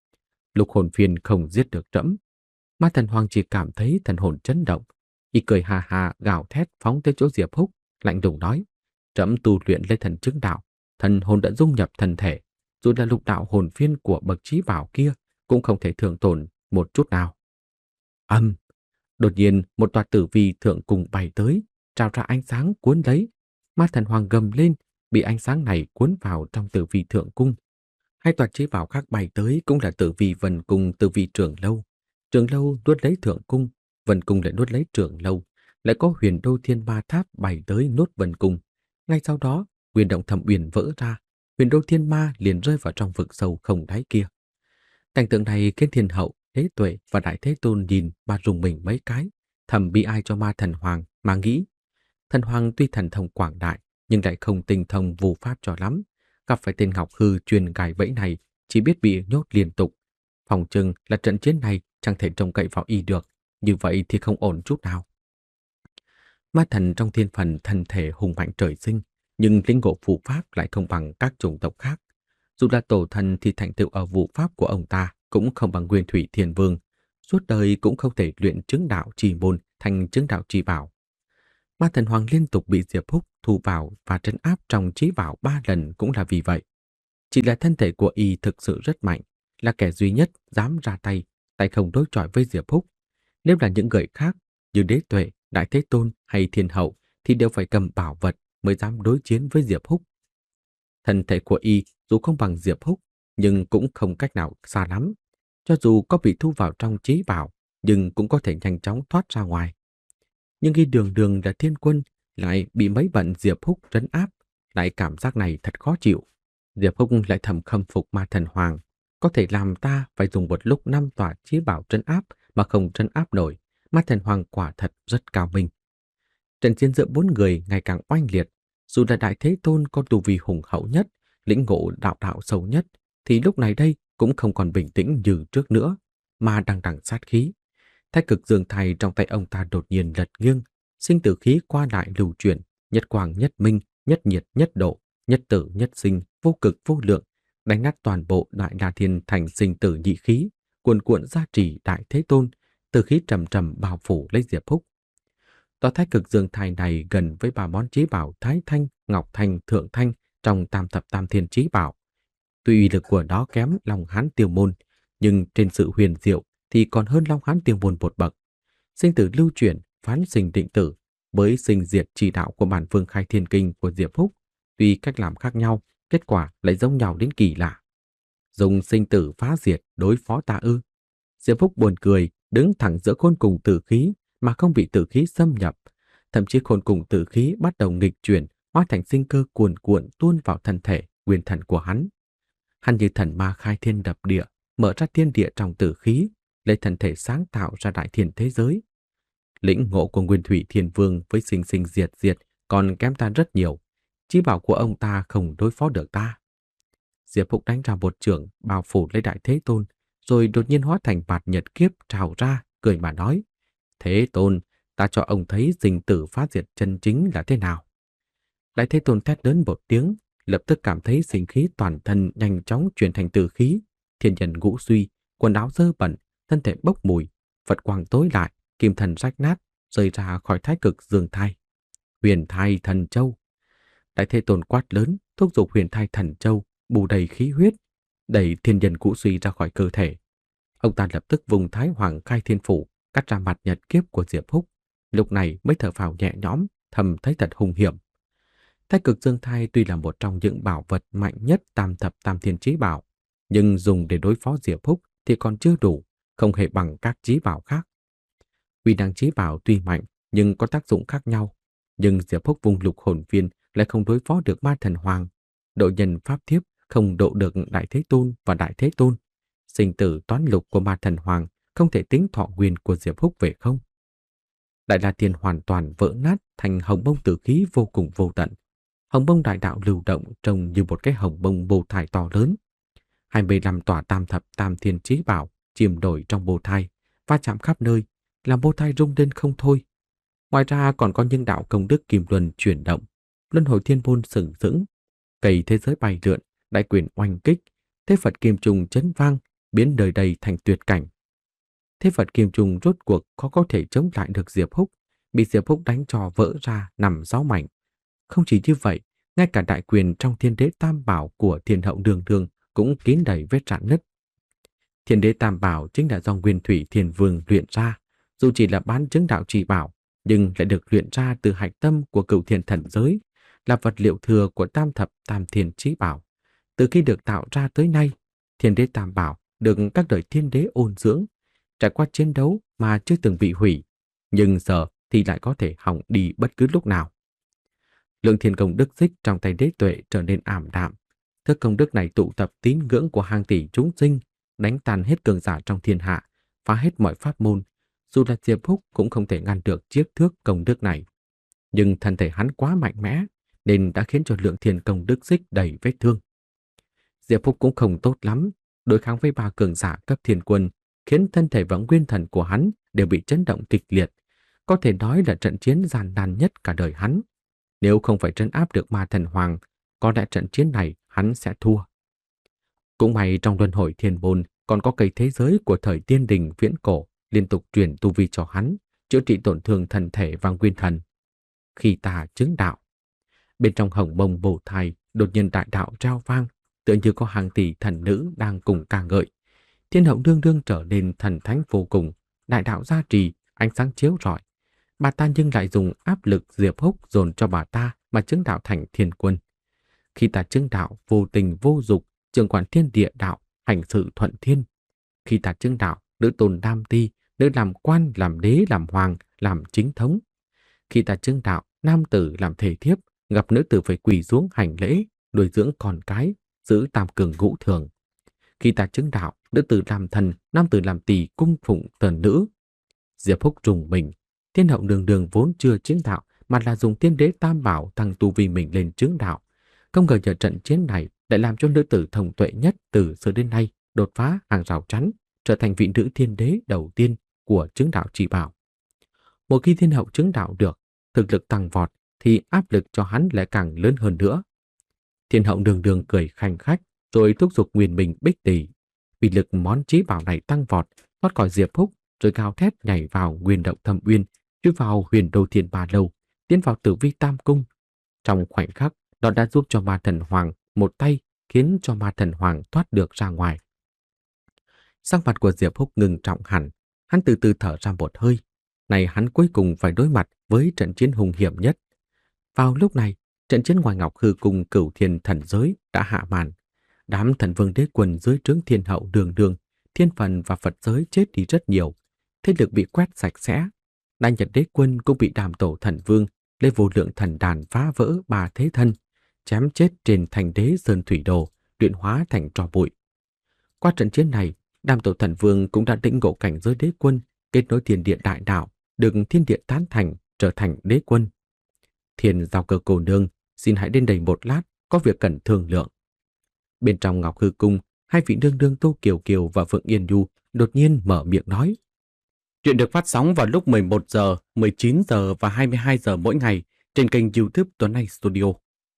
S1: Lục hồn viên không giết được trẫm. Ma Thần Hoàng chỉ cảm thấy thần hồn chấn động. Y cười hà hà gào thét phóng tới chỗ Diệp Húc, lạnh lùng nói: trẫm tu luyện lấy thần chứng đạo, thần hồn đã dung nhập thân thể, dù là lục đạo hồn viên của bậc trí bảo kia cũng không thể thương tổn một chút nào. Âm, đột nhiên một tòa tử vi thượng cung bay tới, trào ra ánh sáng cuốn lấy. Ma Thần Hoàng gầm lên, bị ánh sáng này cuốn vào trong tử vi thượng cung. Hai tòa trí bảo khác bay tới cũng là tử vi vân cung, tử vi trường lâu. Trường lâu nuốt lấy thượng cung, vân cung lại nuốt lấy trường lâu, lại có Huyền Đô Thiên Ma Tháp bay tới nuốt vân cung. Ngay sau đó, Nguyên Động Thâm Uyên vỡ ra, Huyền Đô Thiên Ma liền rơi vào trong vực sâu không đáy kia. Cảnh tượng này khiến Thiên Hậu, Đế Tuệ và Đại Thế Tôn nhìn mà rùng mình mấy cái, thầm bi ai cho Ma Thần Hoàng mà nghĩ. Thần Hoàng tuy thần thông quảng đại, nhưng lại không tinh thông vu pháp cho lắm. Gặp phải tên Ngọc Hư truyền gài bẫy này, chỉ biết bị nhốt liên tục. Phòng chừng là trận chiến này chẳng thể trông cậy vào y được, như vậy thì không ổn chút nào. Ma thần trong thiên phần thân thể hùng mạnh trời sinh, nhưng lĩnh ngộ phù pháp lại không bằng các chủng tộc khác. Dù là tổ thần thì thành tựu ở vụ pháp của ông ta cũng không bằng Nguyên Thủy Thiên Vương, suốt đời cũng không thể luyện chứng đạo trì môn thành chứng đạo trì bảo. Ma Thần Hoàng liên tục bị Diệp Húc thu vào và trấn áp trong trí bảo ba lần cũng là vì vậy. Chỉ là thân thể của y thực sự rất mạnh, là kẻ duy nhất dám ra tay, tay không đối chọi với Diệp Húc. Nếu là những người khác như Đế Tuệ, Đại Thế Tôn hay Thiên Hậu thì đều phải cầm bảo vật mới dám đối chiến với Diệp Húc. Thân thể của y dù không bằng Diệp Húc nhưng cũng không cách nào xa lắm. Cho dù có bị thu vào trong trí bảo nhưng cũng có thể nhanh chóng thoát ra ngoài. Nhưng y đường đường là thiên quân lại bị mấy bận Diệp Húc trấn áp, lại cảm giác này thật khó chịu. Diệp Húc lại thầm khâm phục ma thần hoàng, có thể làm ta phải dùng một lúc năm tòa chí bảo trấn áp mà không trấn áp nổi. Ma thần hoàng quả thật rất cao minh. Trận chiến giữa bốn người ngày càng oanh liệt, dù là Đại Thế Tôn có tu vi hùng hậu nhất, lĩnh ngộ đạo đạo sâu nhất, thì lúc này đây cũng không còn bình tĩnh như trước nữa, mà đang đằng sát khí. Thái cực dương thầy trong tay ông ta đột nhiên lật nghiêng, sinh tử khí qua lại lưu chuyển, nhất quang nhất minh, nhất nhiệt nhất độ, nhất tử nhất sinh, vô cực vô lượng, đánh nát toàn bộ Đại La Thiên thành sinh tử nhị khí, cuồn cuộn gia trì Đại Thế Tôn, tử khí trầm trầm bao phủ lấy Diệp Húc. Tòa thái cực dương thai này gần với ba món chí bảo Thái Thanh, Ngọc Thanh, Thượng Thanh trong tam thập tam thiên chí bảo. Tuy uy lực của nó kém Long Hán Tiêu Môn, nhưng trên sự huyền diệu thì còn hơn Long Hán Tiêu Môn một bậc. Sinh tử lưu chuyển, phán sinh định tử, với sinh diệt chỉ đạo của bản Vương Khai Thiên Kinh của Diệp Húc, tuy cách làm khác nhau, kết quả lại giống nhau đến kỳ lạ. Dùng sinh tử phá diệt đối phó ta ư? Diệp Húc buồn cười, đứng thẳng giữa khôn cùng tử khí mà không bị tử khí xâm nhập. Thậm chí khôn cùng tử khí bắt đầu nghịch chuyển, hóa thành sinh cơ cuồn cuộn tuôn vào thân thể, nguyên thần của hắn. Hắn như thần ma khai thiên đập địa, mở ra thiên địa trong tử khí, lấy thân thể sáng tạo ra đại thiên thế giới. Lĩnh ngộ của Nguyên Thủy Thiên Vương với sinh sinh diệt diệt còn kém ta rất nhiều. Chí bảo của ông ta không đối phó được ta. Diệp Húc đánh ra một chưởng bao phủ lấy Đại Thế Tôn, rồi đột nhiên hóa thành bạt nhật kiếp trào ra, cười mà nói: Thế Tôn, ta cho ông thấy sinh tử phá diệt chân chính là thế nào. Đại Thế Tôn thét lớn một tiếng, lập tức cảm thấy sinh khí toàn thân nhanh chóng chuyển thành tử khí, thiên nhân ngũ suy, quần áo dơ bẩn, thân thể bốc mùi, Phật quang tối lại, kim thần rách nát, rơi ra khỏi thái cực dương thai. Huyền thai thần châu. Đại Thế Tôn quát lớn, thúc giục huyền thai thần châu, bù đầy khí huyết, đẩy thiên nhân ngũ suy ra khỏi cơ thể. Ông ta lập tức vùng Thái Hoàng Khai Thiên Phủ, cắt ra mặt nhật kiếp của Diệp Húc. Lúc này mới thở phào nhẹ nhõm, thầm thấy thật hung hiểm. Thái cực dương thai tuy là một trong những bảo vật mạnh nhất tam thập tam thiên chí bảo, nhưng dùng để đối phó Diệp Húc thì còn chưa đủ, không hề bằng các chí bảo khác. Uy năng chí bảo tuy mạnh nhưng có tác dụng khác nhau, nhưng Diệp Húc vùng lục hồn viên lại không đối phó được ma thần hoàng. Độ nhân pháp thiếp không độ được Đại Thế Tôn và Đại Thế Tôn. Sinh tử toán lục của ma thần hoàng không thể tính thọ nguyên của Diệp Húc về không. Đại La Thiên hoàn toàn vỡ nát thành hồng bông tử khí vô cùng vô tận. Hồng bông đại đạo lưu động trông như một cái hồng bông bồ thai to lớn. hai mươi lăm tòa tam thập tam thiên chí bảo chìm nổi trong bồ thai, va chạm khắp nơi, làm bồ thai rung lên không thôi. Ngoài ra còn có những đạo công đức kim luân chuyển động, luân hồi thiên môn sừng sững, cây thế giới bay lượn, đại quyền oanh kích, thế Phật kim trùng chấn vang, biến đời đầy thành tuyệt cảnh. Thế Phật kim trùng rốt cuộc khó có thể chống lại được Diệp Húc, bị Diệp Húc đánh cho vỡ ra nằm sáu mảnh. Không chỉ như vậy, ngay cả đại quyền trong Thiên Đế Tam Bảo của Thiên Hậu Đường Đường cũng kín đầy vết rạn nứt. Thiên Đế Tam Bảo chính là do Nguyên Thủy Thiên Vương luyện ra, dù chỉ là bán chứng đạo trì bảo, nhưng lại được luyện ra từ hạch tâm của Cửu Thiên Thần Giới, là vật liệu thừa của Tam Thập Tam Thiên Chí Bảo. Từ khi được tạo ra tới nay, Thiên Đế Tam Bảo được các đời thiên đế ôn dưỡng, trải qua chiến đấu mà chưa từng bị hủy, nhưng giờ thì lại có thể hỏng đi bất cứ lúc nào. Lượng thiên công đức xích trong tay đế tuệ trở nên ảm đạm. Thức công đức này tụ tập tín ngưỡng của hàng tỷ chúng sinh, đánh tan hết cường giả trong thiên hạ, phá hết mọi pháp môn. Dù là Diệp Húc cũng không thể ngăn được chiếc thước công đức này. Nhưng thân thể hắn quá mạnh mẽ, nên đã khiến cho lượng thiên công đức xích đầy vết thương. Diệp Húc cũng không tốt lắm, đối kháng với ba cường giả cấp thiên quân, khiến thân thể và nguyên thần của hắn đều bị chấn động kịch liệt. Có thể nói là trận chiến gian nan nhất cả đời hắn. Nếu không phải trấn áp được ma thần hoàng, có lẽ trận chiến này hắn sẽ thua. Cũng may trong luân hồi thiên môn còn có cây thế giới của thời tiên đình viễn cổ liên tục truyền tu vi cho hắn, chữa trị tổn thương thân thể và nguyên thần. Khi ta chứng đạo, bên trong hồng bông bồ thai đột nhiên đại đạo rao vang, tựa như có hàng tỷ thần nữ đang cùng ca ngợi. Thiên Hậu Nương Nương trở nên thần thánh vô cùng, đại đạo gia trì, ánh sáng chiếu rọi. Bà ta nhưng lại dùng áp lực Diệp Húc dồn cho bà ta mà chứng đạo thành thiên quân. Khi ta chứng đạo vô tình vô dục, trưởng quản thiên địa đạo, hành sự thuận thiên. Khi ta chứng đạo, nữ tôn nam ti, nữ làm quan, làm đế, làm hoàng, làm chính thống. Khi ta chứng đạo, nam tử làm thể thiếp, gặp nữ tử phải quỳ xuống hành lễ, nuôi dưỡng con cái, giữ tam cường ngũ thường. Khi ta chứng đạo, nữ tử làm thần, nam tử làm tỳ cung phụng thần nữ. Diệp Húc trùng mình, Thiên hậu nương nương vốn chưa chứng đạo, mà là dùng tiên đế tam bảo thăng tu vi mình lên chứng đạo. Không ngờ nhờ trận chiến này lại làm cho nữ tử thông tuệ nhất từ xưa đến nay đột phá hàng rào chắn, trở thành vị nữ thiên đế đầu tiên của chứng đạo chỉ bảo. Một khi thiên hậu chứng đạo được, thực lực tăng vọt, thì áp lực cho hắn lại càng lớn hơn nữa. Thiên hậu đường đường cười khanh khách, rồi thúc giục nguyên mình bích tỷ. Vì lực món chí bảo này tăng vọt, thoát khỏi Diệp Húc, rồi gào thét nhảy vào nguyên động thâm uyên, chui vào huyền đô thiên ba lâu, tiến vào tử vi tam cung. Trong khoảnh khắc, nó đã giúp cho ma thần hoàng một tay, khiến cho ma thần hoàng thoát được ra ngoài. Sắc mặt của Diệp Húc ngừng trọng hẳn, hắn từ từ thở ra một hơi. Này hắn cuối cùng phải đối mặt với trận chiến hung hiểm nhất. Vào lúc này, trận chiến ngoài Ngọc Hư Cung Cửu Thiên thần giới đã hạ màn. Đám thần vương đế quân dưới trướng thiên hậu đường đường, thiên phần và Phật giới chết đi rất nhiều. Thế lực bị quét sạch sẽ. Đại Nhật đế quân cũng bị Đàm Tổ thần vương, Lê Vô Lượng thần đàn phá vỡ ba thế thân, chém chết trên thành đế sơn thủy đồ, luyện hóa thành tro bụi. Qua trận chiến này, Đàm Tổ thần vương cũng đã lĩnh ngộ cảnh giới đế quân, kết nối thiên địa đại đạo, được thiên địa tán thành, trở thành đế quân. Thiên Giao Cơ cô nương, xin hãy đến đây một lát, có việc cần thương lượng. Bên trong Ngọc Hư Cung, hai vị nương nương Tô Kiều Kiều và Phượng Yên Du đột nhiên mở miệng nói. Chuyện được phát sóng vào lúc mười một giờ, mười chín giờ và hai mươi hai giờ mỗi ngày trên kênh YouTube Tuấn Anh Studio.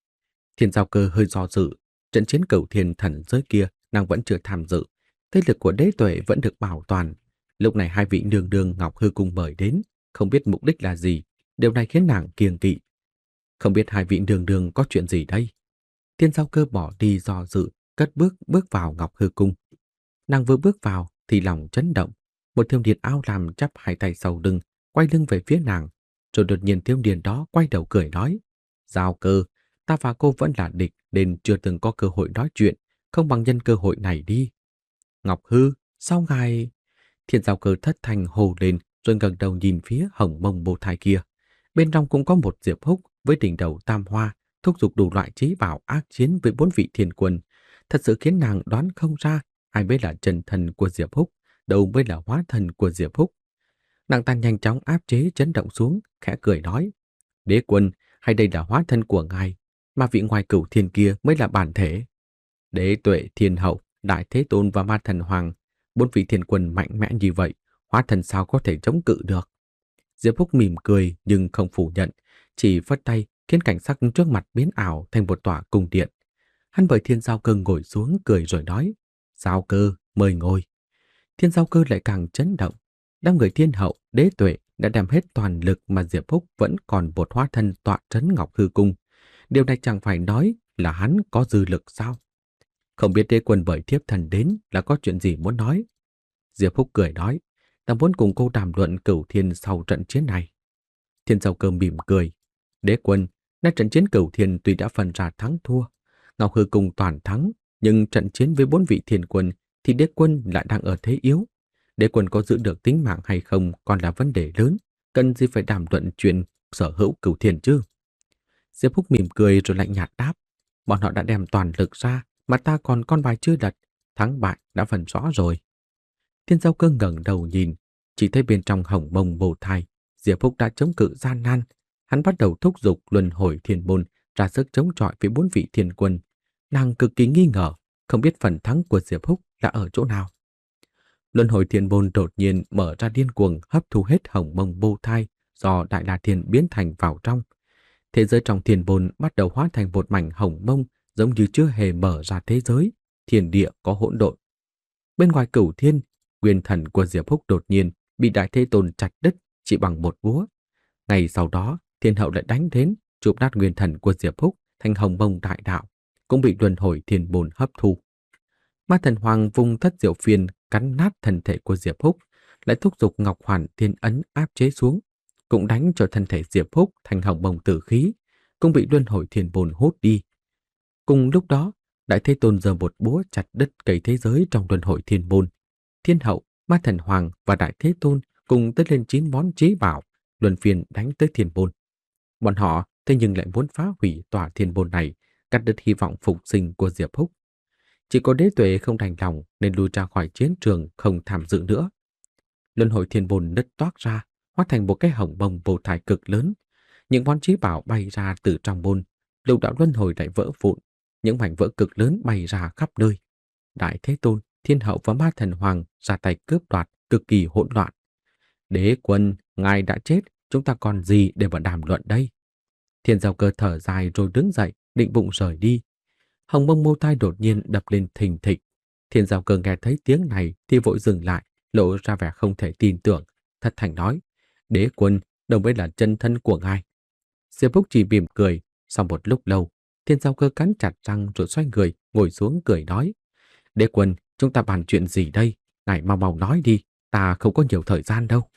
S1: Thiên Giao Cơ hơi do dự, trận chiến Cửu Thiên thần giới kia nàng vẫn chưa tham dự, thế lực của đế tuệ vẫn được bảo toàn. Lúc này hai vị nương nương Ngọc Hư Cung mời đến, không biết mục đích là gì, điều này khiến nàng kiêng kỵ. Không biết hai vị nương nương có chuyện gì đây? Thiên Giao Cơ bỏ đi do dự, cất bước bước vào Ngọc Hư Cung. Nàng vừa bước vào thì lòng chấn động, một thiếu niên áo lam chắp hai tay sau lưng, quay lưng về phía nàng, rồi đột nhiên thiếu niên đó quay đầu cười nói: Giao Cơ, ta và cô vẫn là địch nên chưa từng có cơ hội nói chuyện, không bằng nhân cơ hội này đi. Ngọc Hư, sao ngài... Thiên Giao Cơ thất thanh hô lên, rồi ngẩng đầu nhìn phía hồng mông bồ thai kia. Bên trong cũng có một Diệp Húc với đỉnh đầu tam hoa, thúc giục đủ loại trí bảo ác chiến với bốn vị thiên quân. Thật sự khiến nàng đoán không ra ai mới là chân thần của Diệp Húc, đâu mới là hóa thần của Diệp Húc. Nàng ta nhanh chóng áp chế chấn động xuống, khẽ cười nói: Đế quân, hay đây là hóa thân của ngài, mà vị ngoài Cửu Thiên kia mới là bản thể. Đế tuệ, thiên hậu, đại thế tôn và ma thần hoàng, bốn vị thiên quân mạnh mẽ như vậy, hóa thần sao có thể chống cự được? Diệp Húc mỉm cười nhưng không phủ nhận, chỉ phất tay khiến cảnh sắc trước mặt biến ảo thành một tòa cung điện. Hắn mời Thiên Giao Cơ ngồi xuống cười rồi nói: Giao Cơ, mời ngồi. Thiên Giao Cơ lại càng chấn động. Đám người thiên hậu, đế tuệ đã đem hết toàn lực mà Diệp Húc vẫn còn một hóa thân tọa trấn Ngọc Hư Cung. Điều này chẳng phải nói là hắn có dư lực sao? Không biết đế quân bởi thiếp thần đến là có chuyện gì muốn nói? Diệp Húc cười nói: Ta muốn cùng cô đàm luận Cửu Thiên sau trận chiến này. Thiên Giao Cơ mỉm cười: Đế quân, nay trận chiến Cửu Thiên tuy đã phân ra thắng thua, Ngọc Hư Cung toàn thắng, nhưng trận chiến với bốn vị thiên quân thì đế quân lại đang ở thế yếu. Đế quân có giữ được tính mạng hay không còn là vấn đề lớn, cần gì phải đàm luận chuyện sở hữu Cửu Thiên chứ? Diệp Húc mỉm cười rồi lạnh nhạt đáp: Bọn họ đã đem toàn lực ra, mà ta còn con bài chưa đặt, thắng bại đã phần rõ rồi. Thiên Giao Cơ ngẩng đầu nhìn, chỉ thấy bên trong hồng mông bồ thai, Diệp Húc đã chống cự gian nan. Hắn bắt đầu thúc giục luân hồi thiên môn, ra sức chống chọi với bốn vị thiên quân. Nàng cực kỳ nghi ngờ, không biết phần thắng của Diệp Húc là ở chỗ nào. Luân hồi thiên môn đột nhiên mở ra điên cuồng, hấp thu hết hồng mông bồ thai do Đại La Thiên biến thành vào trong. Thế giới trong thiên môn bắt đầu hóa thành một mảnh hồng mông, giống như chưa hề mở ra thế giới, thiên địa có hỗn độn. Bên ngoài Cửu Thiên, nguyên thần của Diệp Húc đột nhiên bị Đại Thế Tôn chặt đứt chỉ bằng một búa. Ngày sau đó, thiên hậu lại đánh đến, chụp nát nguyên thần của Diệp Húc thành hồng mông đại đạo, cũng bị luân hồi thiên môn hấp thu. Ma thần hoàng vung thất diệu phiên cắn nát thân thể của Diệp Húc, lại thúc giục Ngọc Hoàn Thiên ấn áp chế xuống, cũng đánh cho thân thể Diệp Húc thành hồng mông tử khí, cũng bị luân hồi thiên môn hút đi. Cùng lúc đó, Đại Thế Tôn giơ một búa chặt đứt cây thế giới trong luân hồi thiên môn. Thiên hậu, Ma thần hoàng và Đại Thế Tôn cùng tới lên chín món chí bảo, luân phiên đánh tới thiên môn. Bọn họ thế nhưng lại muốn phá hủy tòa thiên môn này, cắt đứt hy vọng phục sinh của Diệp Húc. Chỉ có Đế Tuệ không đành lòng nên lui ra khỏi chiến trường không tham dự nữa. Luân hồi thiên môn nứt toác ra, hóa thành một cái hồng bông vô thải cực lớn. Những món chí bảo bay ra từ trong môn, lục đạo luân hồi lại vỡ vụn, những mảnh vỡ cực lớn bay ra khắp nơi. Đại Thế Tôn, Thiên Hậu và Ma Thần Hoàng ra tay cướp đoạt, cực kỳ hỗn loạn. Đế quân, ngài đã chết, chúng ta còn gì để mà đàm luận đây? Thiên Giao Cơ thở dài rồi đứng dậy, định bụng rời đi. Hồng bông mâu thai đột nhiên đập lên thình thịch. Thiên Giao Cơ nghe thấy tiếng này thì vội dừng lại, lộ ra vẻ không thể tin tưởng, thật thành nói: Đế quân, đâu mới là chân thân của ngài. Diệp Húc chỉ mỉm cười. Sau một lúc lâu, Thiên Giao Cơ cắn chặt răng rồi xoay người, ngồi xuống cười nói: Đế quân, chúng ta bàn chuyện gì đây? Ngài mau mau nói đi, ta không có nhiều thời gian đâu.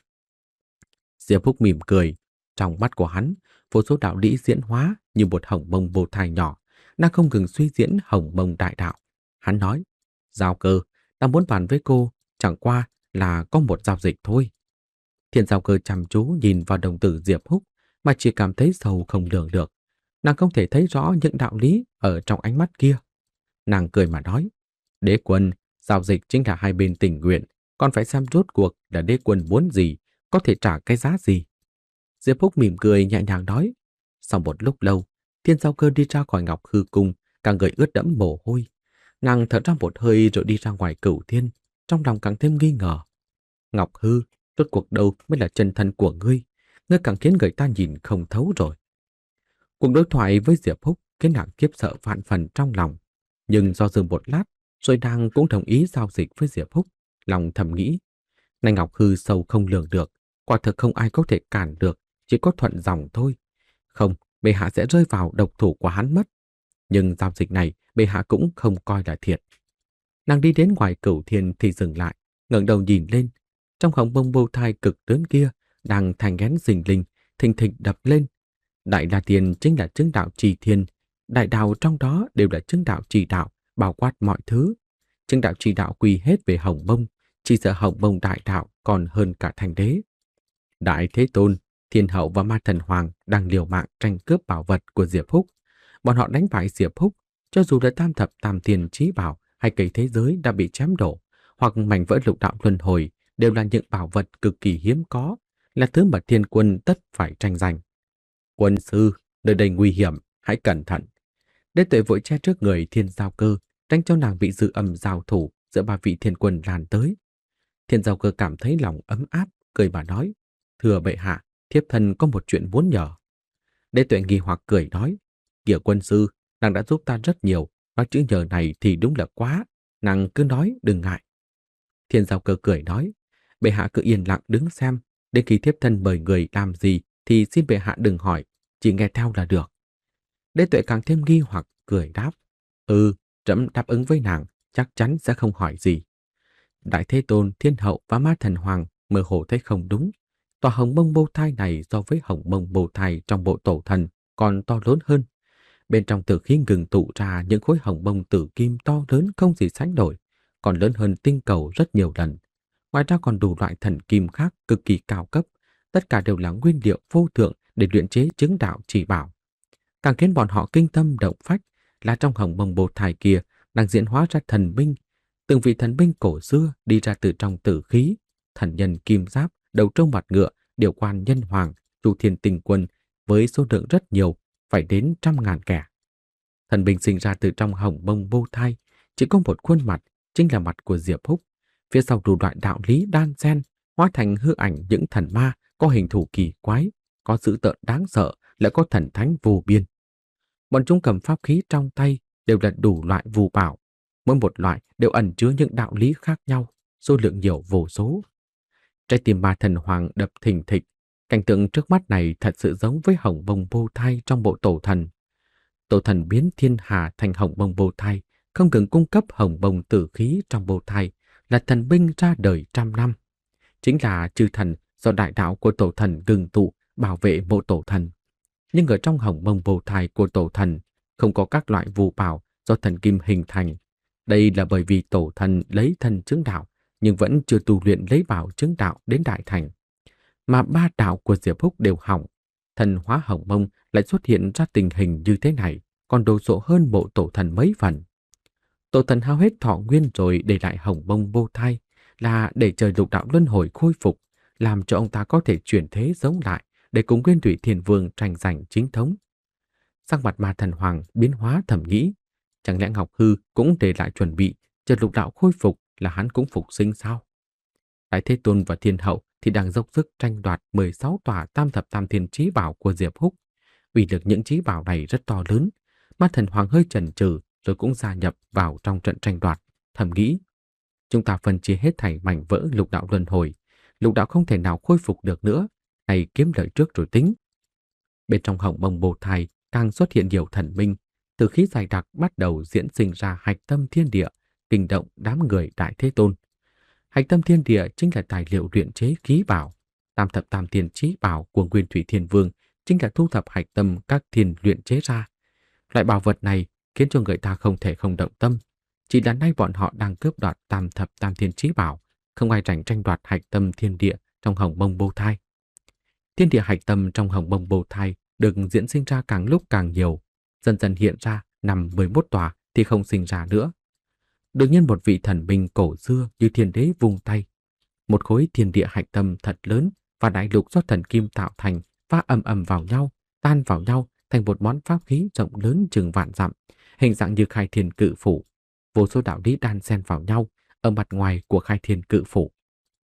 S1: Diệp Húc mỉm cười. Trong mắt của hắn, vô số đạo lý diễn hóa như một hồng mông vô thai nhỏ, đang không ngừng suy diễn hồng mông đại đạo. Hắn nói: Giao Cơ, ta muốn bàn với cô, chẳng qua là có một giao dịch thôi. Thiên Giao Cơ chăm chú nhìn vào đồng tử Diệp Húc mà chỉ cảm thấy sâu không lường được. Nàng không thể thấy rõ những đạo lý ở trong ánh mắt kia. Nàng cười mà nói: Đế quân, giao dịch chính là hai bên tình nguyện, còn phải xem rốt cuộc là đế quân muốn gì, có thể trả cái giá gì. Diệp Húc mỉm cười nhẹ nhàng nói. Sau một lúc lâu, Thiên Giao Cơ đi ra khỏi Ngọc Hư Cung, cả người ướt đẫm mồ hôi. Nàng thở ra một hơi rồi đi ra ngoài Cửu Thiên, trong lòng càng thêm nghi ngờ. Ngọc Hư, rốt cuộc đâu mới là chân thân của ngươi, ngươi càng khiến người ta nhìn không thấu rồi. Cuộc đối thoại với Diệp Húc khiến nàng kiếp sợ vạn phần trong lòng, nhưng do dự một lát, rồi nàng cũng đồng ý giao dịch với Diệp Húc. Lòng thầm nghĩ, này Ngọc Hư sâu không lường được, quả thực không ai có thể cản được, chỉ có thuận dòng thôi. Không, bệ hạ sẽ rơi vào độc thủ của hắn mất. Nhưng giao dịch này bệ hạ cũng không coi là thiệt. Nàng đi đến ngoài Cửu Thiên thì dừng lại, ngẩng đầu nhìn lên. Trong hồng bông bô thai cực lớn kia đang thành ngén rình linh, thình thịch đập lên. Đại La Tiên chính là chứng đạo trì thiên, đại đạo trong đó đều là chứng đạo trì đạo, bao quát mọi thứ. Chứng đạo trì đạo quy hết về hồng bông, chỉ sợ hồng bông đại đạo còn hơn cả thành đế. Đại Thế Tôn, Thiên Hậu và Ma Thần Hoàng đang liều mạng tranh cướp bảo vật của Diệp Húc. Bọn họ đánh bại Diệp Húc, cho dù là tam thập tam thiên chí bảo hay cây thế giới đã bị chém đổ, hoặc mảnh vỡ lục đạo luân hồi, đều là những bảo vật cực kỳ hiếm có, là thứ mà thiên quân tất phải tranh giành. Quân sư, nơi đây nguy hiểm, hãy cẩn thận. Đế Tuệ vội che trước người Thiên Giao Cơ, tránh cho nàng bị dư âm giao thủ giữa ba vị thiên quân lan tới. Thiên Giao Cơ cảm thấy lòng ấm áp, cười mà nói: Thưa bệ hạ, thiếp thân có một chuyện muốn nhờ. Đế Tuệ nghi hoặc cười nói: Kìa quân sư, nàng đã giúp ta rất nhiều, nói chữ nhờ này thì đúng là quá, nàng cứ nói đừng ngại. Thiên Giao Cơ cười nói: Bệ hạ cứ yên lặng đứng xem, đến khi thiếp thân mời người làm gì thì xin bệ hạ đừng hỏi, chỉ nghe theo là được. Đế Tuệ càng thêm nghi hoặc, cười đáp: Ừ, trẫm đáp ứng với nàng, chắc chắn sẽ không hỏi gì. Đại Thế Tôn, Thiên Hậu và Ma Thần Hoàng mơ hồ thấy không đúng. Tòa hồng mông bồ thai này so với hồng mông bồ thai trong bộ tổ thần còn to lớn hơn. Bên trong tử khí ngừng tụ ra những khối hồng mông tử kim to lớn không gì sánh nổi, còn lớn hơn tinh cầu rất nhiều lần. Ngoài ra còn đủ loại thần kim khác cực kỳ cao cấp, tất cả đều là nguyên liệu vô thượng để luyện chế chứng đạo chỉ bảo. Càng khiến bọn họ kinh tâm động phách là trong hồng mông bồ thai kia đang diễn hóa ra thần binh. Từng vị thần binh cổ xưa đi ra từ trong tử khí, thần nhân kim giáp, đầu trâu mặt ngựa, điều quan nhân hoàng, chu thiên tinh quân, với số lượng rất nhiều, phải đến trăm ngàn kẻ. Thần binh sinh ra từ trong hồng mông bồ thai, chỉ có một khuôn mặt, chính là mặt của Diệp Húc. Phía sau đủ loại đạo lý đan xen, hóa thành hư ảnh những thần ma có hình thù kỳ quái, có dữ tợn đáng sợ, lại có thần thánh vô biên. Bọn chúng cầm pháp khí trong tay đều là đủ loại phù bảo, mỗi một loại đều ẩn chứa những đạo lý khác nhau, số lượng nhiều vô số. Trái tim Ma Thần Hoàng đập thình thịch, cảnh tượng trước mắt này thật sự giống với hồng mông bồ thai trong bộ tổ thần. Tổ thần biến thiên hà thành hồng mông bồ thai, không ngừng cung cấp hồng mông tử khí trong bồ thai, là thần binh ra đời trăm năm. Chính là chư thần do đại đạo của tổ thần gừng tụ bảo vệ bộ tổ thần. Nhưng ở trong hồng mông bồ thai của tổ thần không có các loại phù bảo do thần kim hình thành. Đây là bởi vì tổ thần lấy thân chứng đạo nhưng vẫn chưa tu luyện lấy bảo chứng đạo đến đại thành. Mà ba đạo của Diệp Húc đều hỏng. thần hóa Hồng Mông lại xuất hiện ra tình hình như thế này, còn đồ sộ hơn mộ tổ thần mấy phần. Tổ thần hao hết thọ nguyên rồi để lại Hồng Mông vô thai là để chờ lục đạo luân hồi khôi phục, làm cho ông ta có thể chuyển thế giống lại để cùng Nguyên Thủy Thiên Vương tranh giành chính thống. Sắc mặt Ma Thần Hoàng biến hóa thầm nghĩ, chẳng lẽ Ngọc Hư cũng để lại chuẩn bị chờ lục đạo khôi phục là hắn cũng phục sinh sao? Đại Thế Tôn và Thiên Hậu thì đang dốc sức tranh đoạt mười sáu tòa tam thập tam thiên chí bảo của Diệp Húc. Uy lực những chí bảo này rất to lớn. Ma Thần Hoàng hơi chần chừ rồi cũng gia nhập vào trong trận tranh đoạt, thầm nghĩ, chúng ta phân chia hết thảy mảnh vỡ lục đạo luân hồi, lục đạo không thể nào khôi phục được nữa, hay kiếm lợi trước rồi tính. Bên trong Hồng Mông Bồ Thai càng xuất hiện nhiều thần minh, từ khí dày đặc bắt đầu diễn sinh ra hạch tâm thiên địa, kinh động đám người Đại Thế Tôn. Hạch tâm thiên địa chính là tài liệu luyện chế khí bảo, tam thập tam thiên chí bảo của Nguyên Thủy Thiên Vương chính là thu thập hạch tâm các thiên luyện chế ra. Loại bảo vật này khiến cho người ta không thể không động tâm. Chỉ là nay bọn họ đang cướp đoạt tam thập tam thiên chí bảo, không ai rảnh tranh đoạt hạch tâm thiên địa trong Hồng Mông Bồ Thai. Thiên địa hạch tâm trong Hồng Mông Bồ Thai được diễn sinh ra càng lúc càng nhiều, dần dần hiện ra nằm mười một tòa thì không sinh ra nữa. Đột nhiên một vị thần minh cổ xưa như Thiên Đế vung tay, một khối thiên địa hạch tâm thật lớn và đại lục do thần kim tạo thành va ầm ầm vào nhau, tan vào nhau thành một món pháp khí rộng lớn chừng vạn dặm, hình dạng như Khai Thiên Cự Phủ. Vô số đạo lý đan xen vào nhau ở mặt ngoài của Khai Thiên Cự Phủ.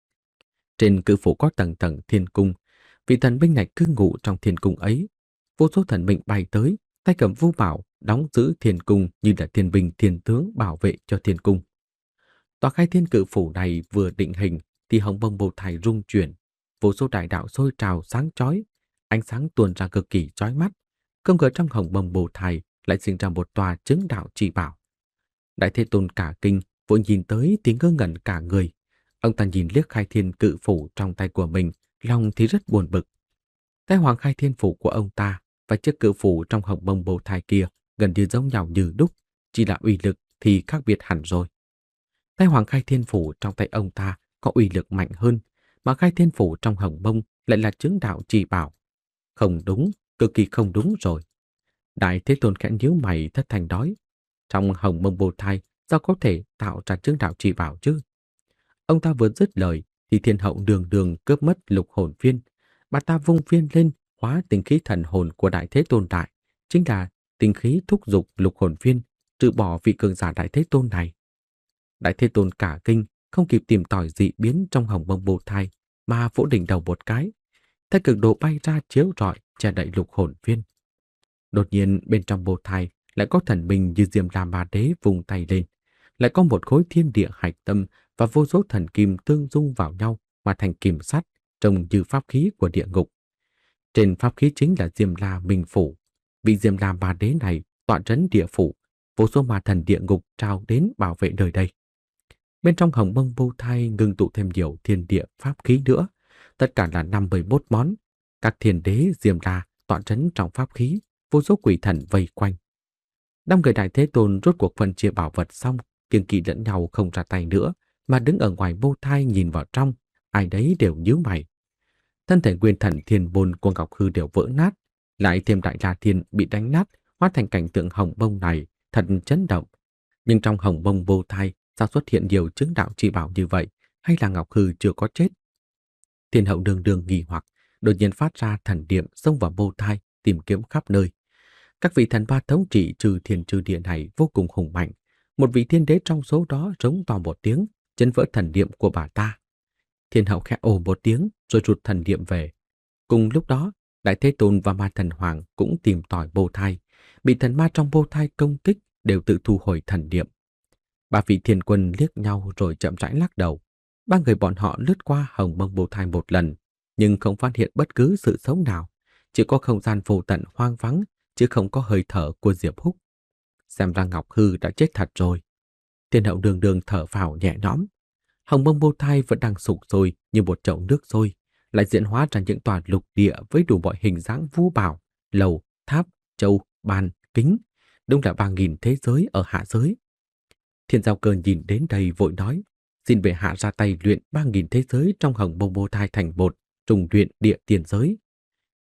S1: Trên cự phủ có tầng tầng thiên cung, vị thần binh này cư ngụ trong thiên cung ấy. Vô số thần binh bay tới, tay cầm vu bảo, đóng giữ thiên cung như là thiên binh thiên tướng bảo vệ cho thiên cung. Tòa Khai Thiên Cự Phủ này vừa định hình thì Hồng Mông Bồ Thai rung chuyển, vô số đại đạo sôi trào sáng chói, ánh sáng tuôn ra cực kỳ chói mắt. Không ngờ trong Hồng Mông Bồ Thai lại sinh ra một tòa chứng đạo chỉ bảo. Đại Thế Tôn cả kinh, vội nhìn tới thì ngơ ngẩn cả người. Ông ta nhìn liếc Khai Thiên Cự Phủ trong tay của mình, lòng thì rất buồn bực. Cái Hoàng Khai Thiên Phủ của ông ta và chiếc cự phủ trong Hồng Mông Bồ Thai kia gần như giống nhau như đúc, chỉ là uy lực thì khác biệt hẳn rồi. Cái Hoàng Khai Thiên Phủ trong tay ông ta có uy lực mạnh hơn, mà Khai Thiên Phủ trong Hồng Mông lại là chứng đạo chỉ bảo. Không đúng, cực kỳ không đúng rồi. Đại Thế Tôn khẽ nhíu mày thất thanh nói, trong Hồng Mông Bồ Thai sao có thể tạo ra chứng đạo chỉ bảo chứ? Ông ta vừa dứt lời thì Thiên Hậu đường đường cướp mất lục hồn phiên. Bà ta vung phiên lên, hóa tinh khí thần hồn của Đại Thế Tôn đại, chính là tinh khí thúc dục lục hồn phiên, trừ bỏ vị cường giả Đại Thế Tôn này. Đại Thế Tôn cả kinh, không kịp tìm tòi dị biến trong Hồng Mông Bồ Thai, mà vỗ đỉnh đầu một cái. Thái cực đồ bay ra chiếu rọi, che đậy lục hồn phiên. Đột nhiên bên trong Bồ Thai lại có thần minh như Diêm La Ma Đế vùng tay lên, lại có một khối thiên địa hạch tâm và vô số thần kim tương dung vào nhau mà thành kim sắt, trông như pháp khí của địa ngục. Trên pháp khí chính là Diêm La Minh Phủ. Vị Diêm La Ma Đế này tọa trấn địa phủ, vô số ma thần địa ngục trao đến bảo vệ nơi đây. Bên trong Hồng Mông Bồ Thai ngưng tụ thêm nhiều thiên địa pháp khí nữa, tất cả là năm mươi mốt món. Các thiên đế Diêm La tọa trấn trong pháp khí, vô số quỷ thần vây quanh. Năm người Đại Thế Tôn rốt cuộc phân chia bảo vật xong, kiêng kỵ lẫn nhau không ra tay nữa, mà đứng ở ngoài Bồ Thai nhìn vào trong, ai đấy đều nhíu mày. Thân thể nguyên thần Thiên Bôn của Ngọc Hư đều vỡ nát, lại thêm Đại La Thiên bị đánh nát, hóa thành cảnh tượng Hồng Mông này, thật chấn động. Nhưng trong Hồng Mông Bồ Thai sao xuất hiện nhiều chứng đạo chỉ bảo như vậy, hay là Ngọc Hư chưa có chết? Thiên Hậu đường đường nghi hoặc, đột nhiên phát ra thần niệm xông vào Bồ Thai, tìm kiếm khắp nơi. Các vị thần ba thống trị trừ thiên trừ địa này vô cùng hùng mạnh. Một vị thiên đế trong số đó rống to một tiếng, chấn vỡ thần niệm của bà ta. Thiên Hậu khẽ ồ một tiếng rồi rụt thần niệm về. Cùng lúc đó, Đại Thế Tôn và Ma Thần Hoàng cũng tìm tòi Bồ Thai, bị thần ma trong Bồ Thai công kích đều tự thu hồi thần niệm. Ba vị thiên quân liếc nhau rồi chậm rãi lắc đầu. Ba người bọn họ lướt qua Hồng Mông Bồ Thai một lần, nhưng không phát hiện bất cứ sự sống nào, chỉ có không gian vô tận hoang vắng, chứ không có hơi thở của Diệp Húc. Xem ra Ngọc Hư đã chết thật rồi. Thiên Hậu đường đường thở phào nhẹ nhõm. Hồng Mông Bồ Thai vẫn đang sục sôi như một chậu nước sôi, lại diễn hóa ra những tòa lục địa với đủ mọi hình dáng vu bảo, lầu, tháp, châu, bàn, kính, đúng là ba nghìn thế giới ở hạ giới. Thiên Giao Cơ nhìn đến đây vội nói, xin bệ hạ ra tay luyện ba nghìn thế giới trong Hồng Mông Bồ Thai thành một, trùng luyện địa tiền giới.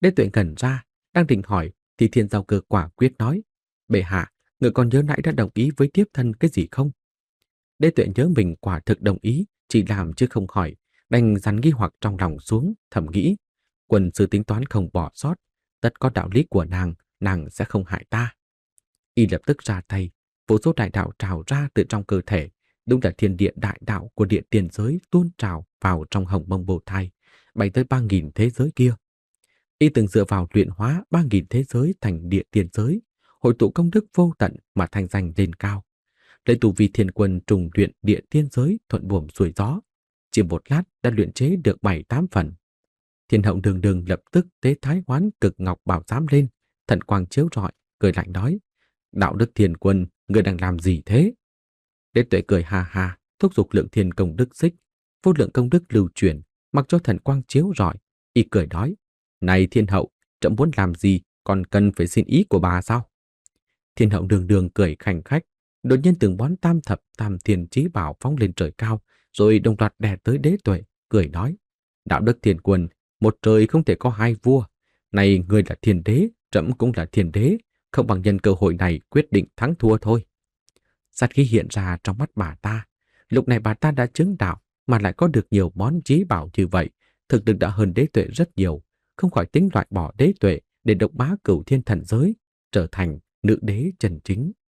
S1: Đế Tuệ ngẩn ra, đang định hỏi thì Thiên Giao Cơ quả quyết nói: "Bệ hạ, người còn nhớ nãy đã đồng ý với tiếp thân cái gì không?" Đế Tuệ nhớ mình quả thực đồng ý, chỉ làm chứ không hỏi, đành dằn nghi hoặc trong lòng xuống, thầm nghĩ: Quân sư tính toán không bỏ sót, tất có đạo lý của nàng, nàng sẽ không hại ta. Y lập tức ra tay, vô số đại đạo trào ra từ trong cơ thể, đúng là thiên địa đại đạo của địa tiền giới tuôn trào vào trong hồng mông bồ thai, bay tới ba nghìn thế giới kia. Y từng dựa vào luyện hóa ba nghìn thế giới thành địa tiền giới, hội tụ công đức vô tận mà thành danh lên cao. Lấy tu vi thiên quân trùng luyện địa tiên giới thuận buồm xuôi gió, chỉ một lát đã luyện chế được bảy tám phần. Thiên hậu đường đường lập tức tế thái hoán cực ngọc bảo giám lên, thần quang chiếu rọi, cười lạnh nói: "Đạo đức thiên quân, người đang làm gì thế?" Đế Tuệ cười ha ha, thúc giục lượng thiên công đức xích, vô lượng công đức lưu truyền, mặc cho thần quang chiếu rọi, y cười nói: "Này thiên hậu, trẫm muốn làm gì, còn cần phải xin ý của bà sao?" Thiên hậu đường đường cười khanh khách, đột nhiên từng bón tam thập tam thiên chí bảo phóng lên trời cao, rồi đồng loạt đè tới Đế Tuệ, cười nói: "Đạo đức thiên quân, một trời không thể có hai vua. Này ngươi là thiên đế, trẫm cũng là thiên đế, không bằng nhân cơ hội này quyết định thắng thua thôi." Sát khí hiện ra trong mắt bà ta. Lúc này bà ta đã chứng đạo, mà lại có được nhiều món chí bảo như vậy, thực lực đã hơn Đế Tuệ rất nhiều, không khỏi tính loại bỏ Đế Tuệ để độc bá cửu thiên thần giới, trở thành nữ đế chân chính.